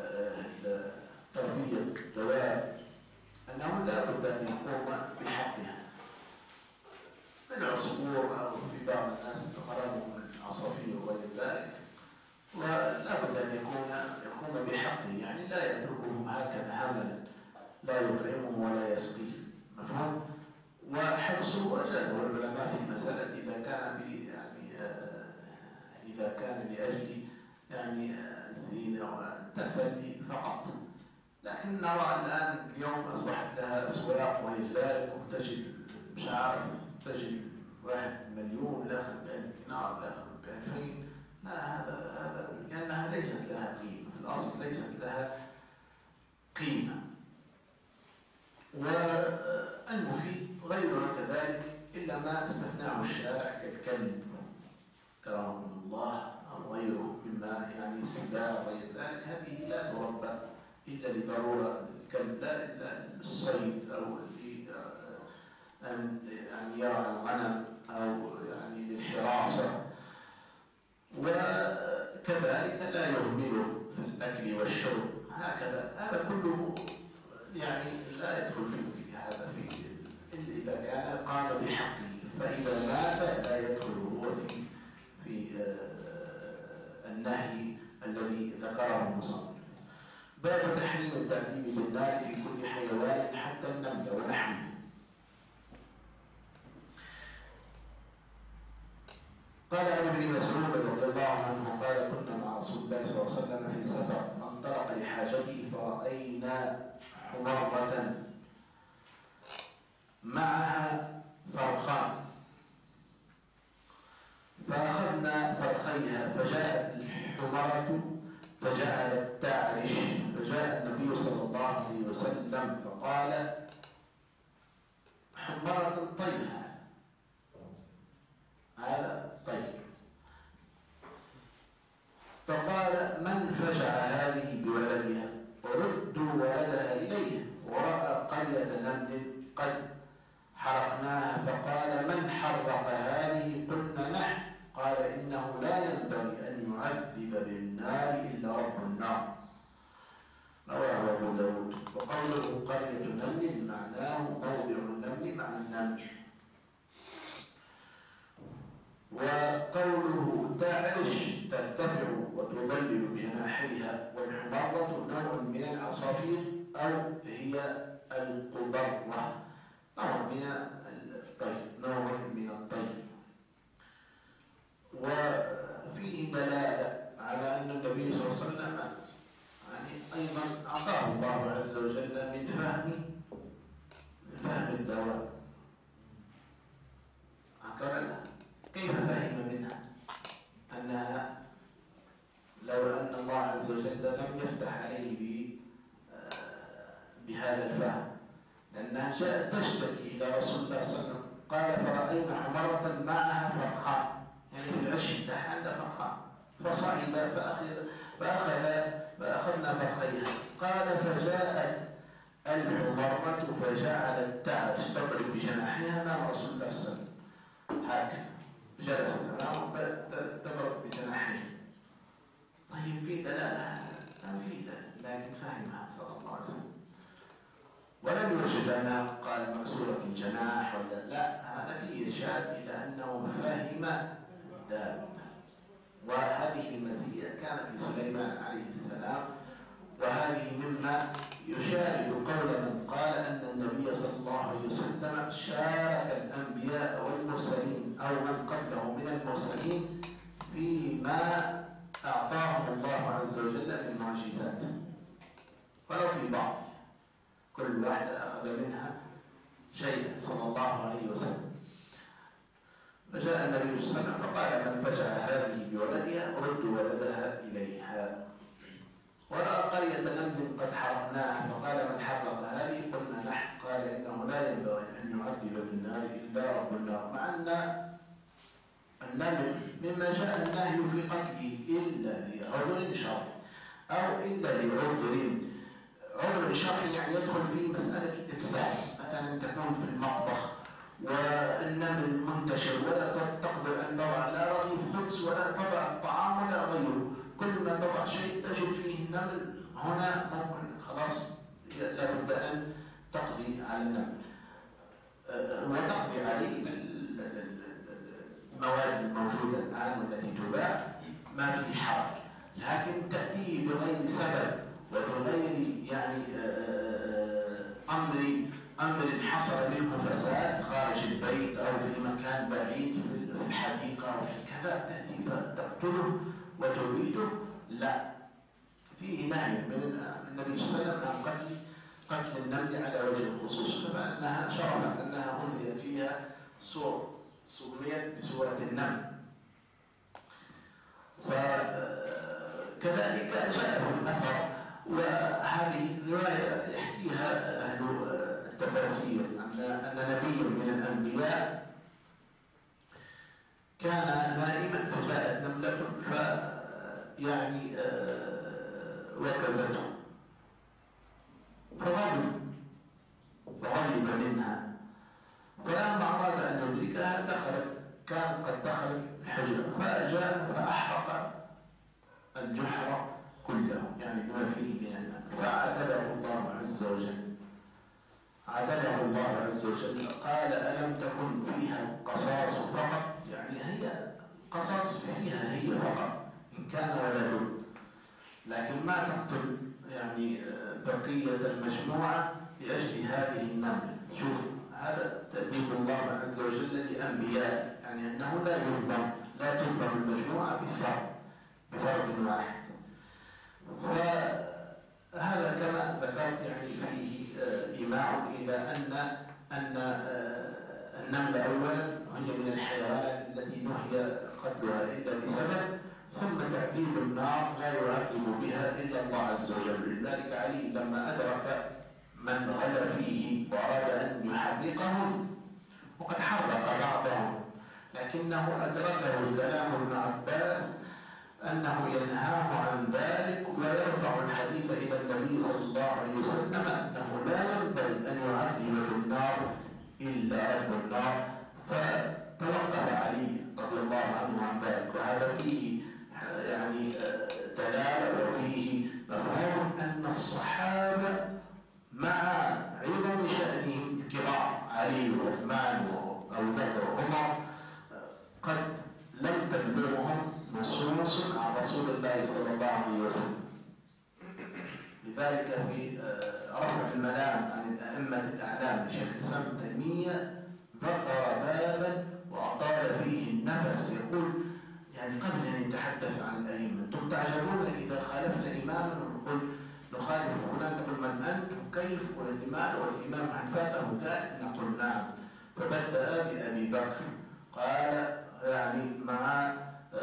تربية الدواب أنه لا بد أن يقوم بحقها من العصفور أو في بعض الناس تقربوا من العصافير وغير ذلك، ولا بد أن يقوم بحقه، يعني لا يتركه هكذا هملا لا يطعمه ولا يسقيه، مفهوم؟ وحبسه وجازه العلماء في مسألة إذا كان لأجل يعني الزينة والتسلي فقط. لكن نرى الآن اليوم أصبحت لها أسواق وغير ذلك، وتجد مش عارف تجد 1 مليون لاخذ ب1000 دينار لاخذ ب2000. لا، هذا لأنها ليست لها قيمة في الأصل، ليست لها قيمة. والمفيد غيرها كذلك إلا ما استثناه الشارع كالكلب كرمكم الله أو غيره مما يعني السباع وغير ذلك، هذه لا تربى إلا لضرورة الكلب، لا إلا للصيد أو أن يعني يرعى الغنم أو يعني للحراسة. وكذلك لا يهمله في الأكل والشرب هكذا. هذا كله يعني لا يدخل في هذا إلا إذا كان قام بحقه، فإذا مات لا يدخل هو في النهي الذي ذكره المصنف. باب تحريم التعذيب بالنار في كل حيوان حتى النمل ونحوه. قال عن ابن مسعود رضي الله عنه قال كنا مع رسول الله صلى الله عليه وسلم في سفر فانطلق لحاجته فرأينا حمرة معها فرخان فأخذنا فرخيها فجاءت الحمرة فجعلت تعرش فجاء النبي صلى الله عليه وسلم فقال حمرة طير هذا طير فقال من فجع هذه بولدها ردوا ولدها إليه ورأى قرية نمل قد حرقناها فقال من حرق هذه قلنا نحن قال إنه لا ينبغي أن يعذب بالنار إلا رب النار رواه أبو داود. وقوله قرية نمل معناه موضع النمل مع النمل. وقوله تعرش ترتفع وتظلل بجناحيها والحمرة نوع من العصافير أو هي القبرة نوع من الطير. وفيه دلالة على أن النبي صلى الله عليه وسلم أيضا أعطاه الله عز وجل من فهم الدواء. هكذا كيف فهم منها أنها لو أن الله عز وجل لم يفتح عليه بهذا الفهم لأنها جاءت تشتكي إلى رسول الله صلى الله عليه وسلم قال فرأينا حمرة معها فرخان يعني في العش تحت عندها فرخان فصعد فأخذنا فرخيها قال فجاءت الحمرة فجعلت تعرش تضرب بجناحها أمام رسول الله صلى الله عليه وسلم هكذا جلست أمامه تضرب بجناحها. طيب في دلالة ما في دلالة لكن فهمها صلى الله عليه وسلم ولم يرشد أنها قال مكسورة الجناح ولا لا هذا فيه إرشاد إلى أنه فهم الدابة. وهذه المزية كانت لسليمان عليه السلام وهذه مما يشاهد قول من قال أن النبي صلى الله عليه وسلم شارك الأنبياء والمرسلين أو من قبله من المرسلين فيما أعطاهم الله عز وجل من معجزات ولو في بعض كل واحدة أخذ منها شيئا صلى الله عليه وسلم. فجاء النبي صلى الله عليه وسلم فقال من فجع هذه بولدها ردوا ولدها إليها. ورأى قرية نمل قد حرقناها فقال من حرق هذه قلنا نحن قال إنه لا ينبغي أن يعذب بالنار إلا رب النار. مع أن النمل مما جاء النهي في قتله إلا لعذر شرعي أو إلا عذر شرعي يعني يدخل في مسألة الإفساد مثلا تكون في المطبخ والنمل منتشر ولا تقدر أن تضع لا رغيف خبز ولا تضع الطعام ولا غيره كل ما تضع شيء تجد فيه النمل هنا ممكن خلاص لابد أن تقضي على النمل وتقضي عليه المواد الموجودة الآن والتي تباع ما في حرج لكن تأتيه بغير سبب وبغير يعني أمر حصل منه فساد خارج البيت أو في مكان بعيد في الحديقة أو في كذا تأتي فتقتله وتبيده لا فيه نهي من النبي صلى الله عليه وسلم عن قتل النمل على وجه الخصوص كما أنها شرفت أنها أنزلت فيها سميت بسورة النمل. فكذلك جاءه الأثر وهذه الرواية يحكيها أهل التفاسير أن نبي من الأنبياء كان نائما فجاءت نملة وكزته فغضب منها فلما أراد أن يدركها كان قد دخلت الحجرة فجاء فأحرق الجحر كله يعني بما فيه من النار فعاتبه الله عز وجل قال ألم تكن فيها القصاص فقط يعني هي قصاص فيها هي فقط إن كان ولا بد لكن ما تقتل يعني بقية المجموعة لأجل هذه النمل. شوف هذا تأديب الله عز وجل لأنبياء يعني أنه لا يظلم لا تضرب المجموعة بفرد واحد. فهذا كما ذكرت يعني فيه إيماع إلى أن النمل أولا هي من الحيوانات التي نهي قتلها إلا بسبب، ثم تعذيب النار لا يعذب بها إلا الله عز وجل. لذلك علي لما أدرك من غلا فيه وأراد أن يحرقهم، وقد حرق بعضهم، لكنه أدركه كلام ابن عباس أنه ينهاه عن ذلك ويرفع الحديث إلى النبي صلى الله عليه وسلم أنه لا ينبغي أن يعذب بالنار إلا رب النار، فتوقف علي رضي الله عنه عن ذلك. وهذا فيه يعني دلالة وفيه مفهوم أن الصحابة مع عظم شأنهم الكبار علي وعثمان وأبو بكر وعمر قد لم تبلغهم نصوص عن رسول الله صلى الله عليه وسلم. لذلك في رفع الملام عن الأئمة الأعلام لشيخ الإسلام ابن تيمية ذكر بابا وأطال فيه النفس، يقول يعني قبل أن يتحدث عن الأئمة أنتم تعجبون إذا خالفنا إماما ونقول نخالف فلان، تقول من أنت وكيف والإمام عن فاته ذلك، نقول نعم. فبدأ بأبي بكر قال يعني مع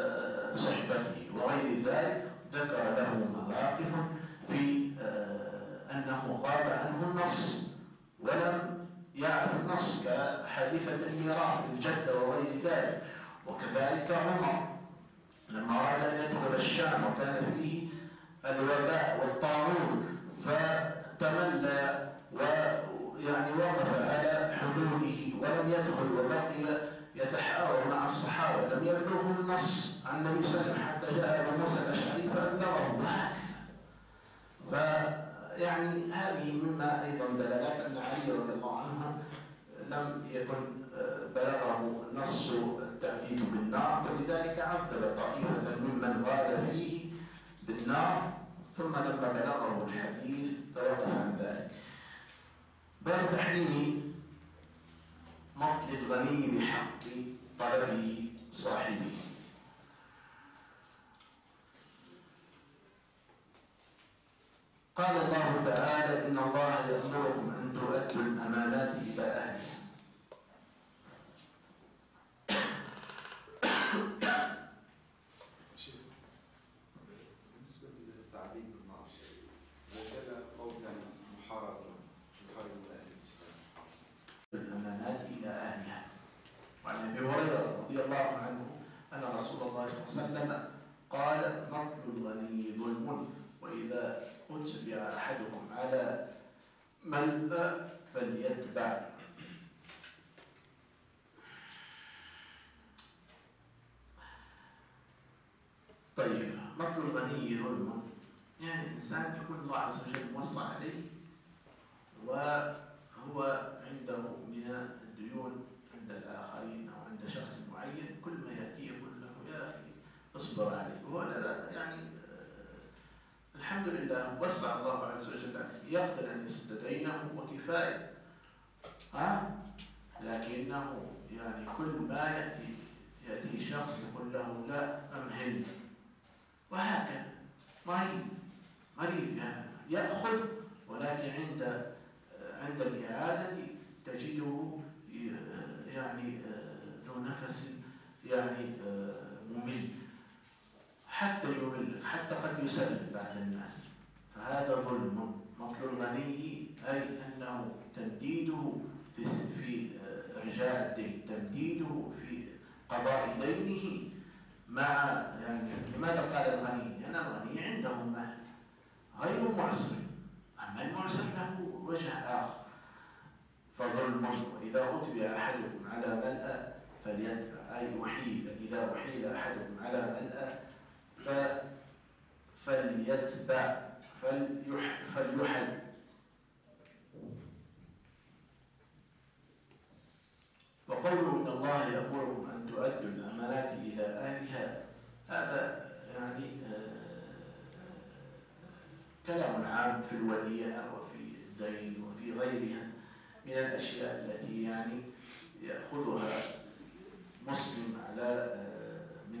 صحبته وغير ذلك، ذكر له مواقف في أنه غاب عنه النص ولم يعرف النص كحادثة الميراث بالجدة وغير ذلك. وكذلك عمر لما أراد أن يدخل الشام وكان فيه الوباء والطاعون فتملى ويعني وقف على حدوده ولم يدخل وبقي يتحاور مع الصحابة، لم يبلغه النص عن النبي صلى الله عليه وسلم حتى جاء أبو موسى الأشعري فأبلغه. فيعني هذه مما أيضا دلالات أن علي رضي الله عنه لم يكن بلغه نص التأكيد بالنار، فلذلك عذب طائفة ممن غاب فيه بالنار، ثم لما بلغه الحديث توقف عن ذلك. باب تحريم مطل الغني بحق طلبه صاحبه. قال الله تعالى: إن الله يأمركم أن تؤدوا الأمانات إلى أهلها. بالنسبة للتعذيب بالنار وجد قولا محاربا أهل الإسلام. الأمانات إلى أهلها. وعن أبي هريرة رضي الله عنه أن رسول الله صلى الله عليه وسلم قال: مطل الغني ظلم، وإذا أتبع أحدكم على ملأ فليتبع. طيب، مطل الغني ظلم، يعني الإنسان يكون الله عز وجل موصى عليه وهو عنده من الديون عند الآخرين أو عند شخص معين، كل ما يأتي يقول له: يا أخي اصبر عليه، وهو لا يعني الحمد لله وسع الله عز وجل عليه، يقدر أن يسد دينه وكفاية، لكنه يعني كل ما يأتي شخص يقول له: لا أمهل، وهكذا مريض يعني يأخذ، ولكن عند الإعادة تجده يعني ذو نفس يعني ممل، حتى يملك، حتى قد يسلم بعد الناس، فهذا ظلم. مطل الغني أي أنه تمديده في رجاء الدين، تمديده في قضاء دينه مع يعني لماذا قال الغني؟ لأن الغني عنده مال غير معسر، أما المعسر له وجه آخر، فظلم. وإذا أتبع أحدكم على ملأ فليتبع، أي أحيل، إذا أحيل أحدكم على ملأ فليتبع فليحل. وقوله إن الله يأمركم أن تؤدوا الأمانات إلى أهلها، هذا يعني كلام عام في الوديعة وفي الدين وفي غيرها من الأشياء التي يعني يأخذها مسلم على من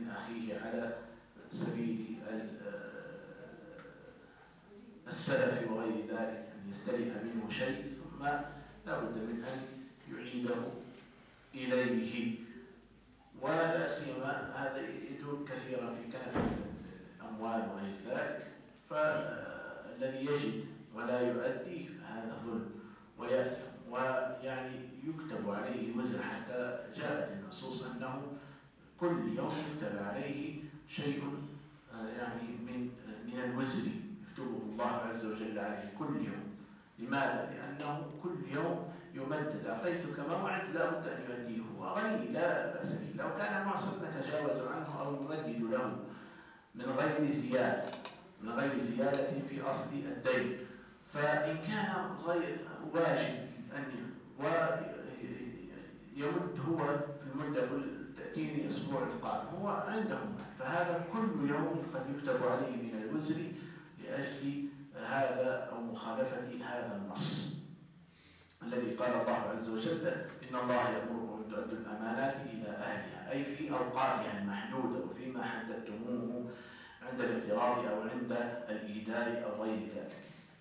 السلف وغير ذلك أن يستلف منه شيء ثم لا بد من أن يعيده إليه، ولا سيما هذا يدور كثيرا في كنف الأموال وغير ذلك، فالذي يجد ولا يؤدي فهذا ظلم ويأثم، ويعني يكتب عليه وزر، حتى جاءت النصوص أنه كل يوم يكتب عليه شيء يعني من الوزر يكتبه الله عز وجل عليه كل يوم. لماذا؟ لأنه كل يوم يمدد، أعطيتك موعد لا بد أن يؤديه، وغير لا بأس به، لو كان معصر نتجاوز عنه أو نمدد له من غير زيادة في أصل الدين. فإن كان غير واجب أن ويمد هو في المدة تأتيني أسبوع القادم هو عندهم، فهذا كل يوم قد يكتب عليه من الوزر لأجل هذا أو مخالفة هذا النص الذي قال الله عز وجل: إن الله يأمركم أن تؤدوا الأمانات إلى أهلها، أي في أوقاتها المحدودة وفيما حددتموه عند الاقتراض أو عند الإيداع أو غير ذلك.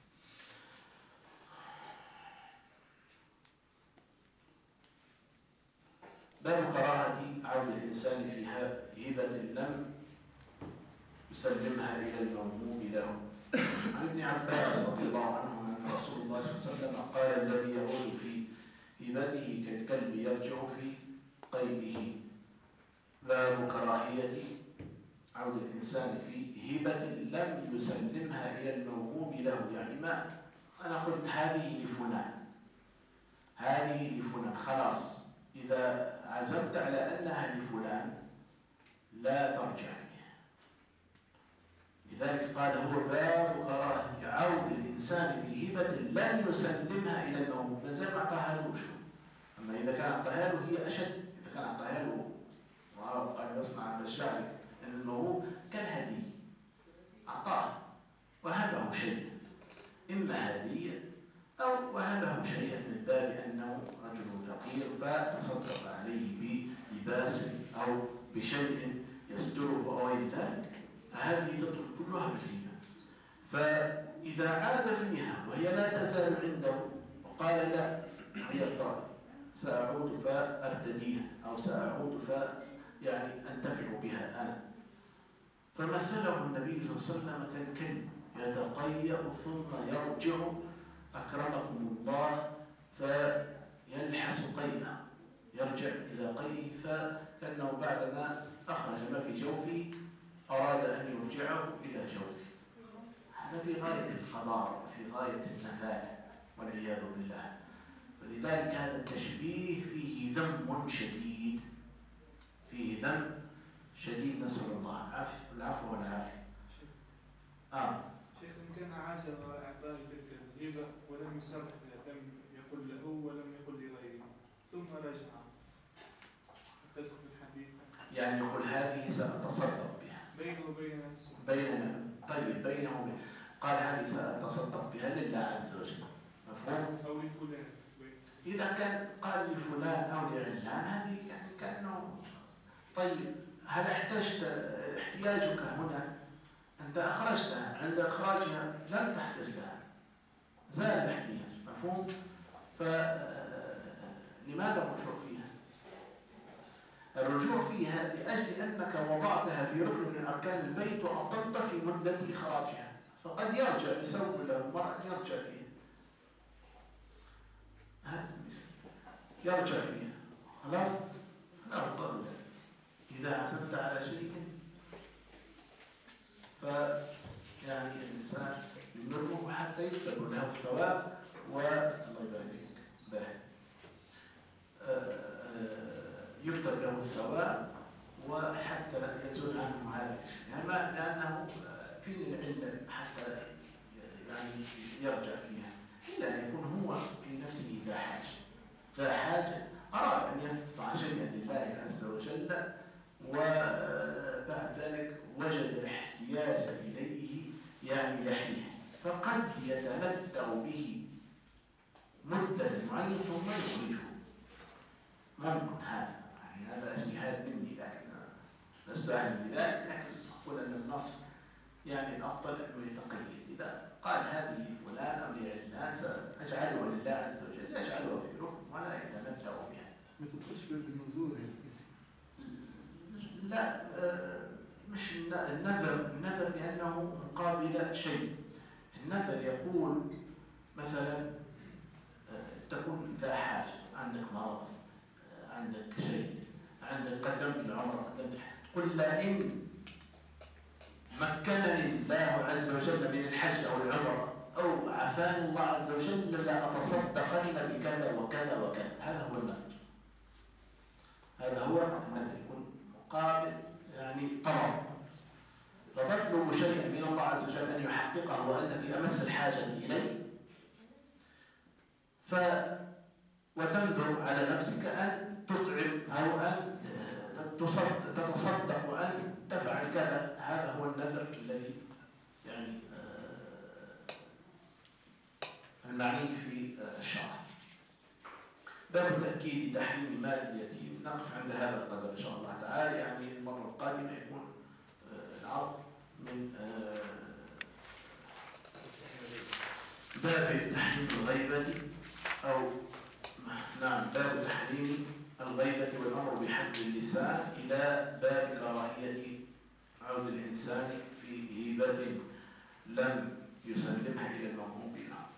باب كراهة عود الإنسان في هبة لم يسلمها إلى الموهوب له. عن ابن عباس رضي الله عنه أن رسول الله صلى الله عليه وسلم قال: الذي يعود في هبته كالكلب يرجع في قيده. باب كراهية عود الإنسان في هبة لم يسلمها إلى الموهوب له، يعني ما أنا قلت هذه لفلان خلاص، إذا عزمت على أنها لفلان لا ترجع فيها. لذلك قال: هو باب كراهة عود الإنسان في هبة لم يسلمها إلى الموهوب، ما زال ما أعطاها له شو. أما إذا كان أعطاها له هي أشد، إذا كان أعطاها له وقال يصنع بالشعر أن الموهوب كالهدي، أعطاه وهبه شيئا، إما هدية أو وهبه شيئا من باب أنه رجل فقير فتصدق عليه بلباس أو بشيء يستره أو غير ذلك، فهذه تدخل كلها بالهبة. فإذا عاد فيها وهي لا تزال عنده وقال: لا، هي سأعود فأرتديها أو سأعود يعني أنتفع بها أنا، فمثله النبي صلى الله عليه وسلم كالكلب يتقيأ ثم يرجع أكرمكم الله فيلحس قيئه، يرجع إلى قيئه، فكأنه بعدما أخرج ما في جوفه أراد أن يرجعه إلى جوفه. هذا في غاية القذارة وفي غاية النذالة والعياذ بالله. ولذلك هذا التشبيه فيه ذم شديد، نسأل الله العفو والعافية. شيخ، إن كان عازم إعطاء الهبة ولم يسرح، لم يقل له ولم يقل لغيره ثم رجع، تدخل الحديث يعني يقول: هذه سأتصدق بها بينه وبين نفسه، بيننا، طيب بينه وبين، قال: هذه سأتصدق بها لله عز وجل، مفهوم؟ أو لفلان. إذا كان قال لفلان أو لعلان هذه يعني كأنه طيب. هل احتياجك هنا أنت أخرجتها، عند إخراجها لم تحتاج لها، زال الاحتياج، مفهوم؟ فلماذا الرجوع فيها؟ الرجوع فيها لأجل أنك وضعتها في ركن من أركان البيت وأبطلت في مدة إخراجها، فقد يرجع يسوي له مرة يرجع فيها، يرجع فيها خلاص، لا أفضل. إذا عزمت على شيء فيعني الإنسان يمره حتى يكتب له الثواب، والله يبارك فيك، يكتب له الثواب وحتى يزول عنه هذا الشيء، يعني لأنه في العلة حتى يعني يرجع فيها، إلا أن يكون هو في نفسه ذا حاجة أراد أن يصنع شيئا لله عز وجل، وبعد ذلك وجد الاحتياج إليه يعني لحيه، فقد يتمتع به مدة معينة ثم يخرجه، ممكن هذا، يعني هذا اجتهاد مني، لكن لست أهلا لذلك، لكن أقول أن النص يعني الأفضل أنه يتقيد. إذا قال هذه فلان أو لعلان سأجعلها لله عز وجل، يجعلها في ركن ولا يتمتع بها. ما تدخلش بالنذور هذه. لا مش النذر لأنه مقابل شيء. النذر يقول مثلا تكون ذا حاجة، عندك مرض، عندك شيء، عندك قدمت العمر، قدمت، قل لئن مكنني الله عز وجل من الحج أو العمر أو عافاني الله عز وجل لأتصدقن بكذا وكذا وكذا. هذا هو النذر. هذا هو النذر، يكون مقابل يعني طلب، فتطلب شيئا من الله عز وجل أن يحققه وأنت في أمس الحاجة إليه، وتنذر على نفسك أن تطعم أو أن تتصدق وأن تفعل كذا. هذا هو النذر الذي يعني المعني في الشرع. باب تأكيد تحريم مال اليتيم. نقف عند هذا القدر إن شاء الله تعالى. يعني المرة القادمة يكون العرض من باب تحريم الغيبة، أو نعم باب تحريم الغيبة والأمر بحفظ اللسان، إلى باب كراهية عود الإنسان في هبة لم يسلمها إلى الموهوب بها.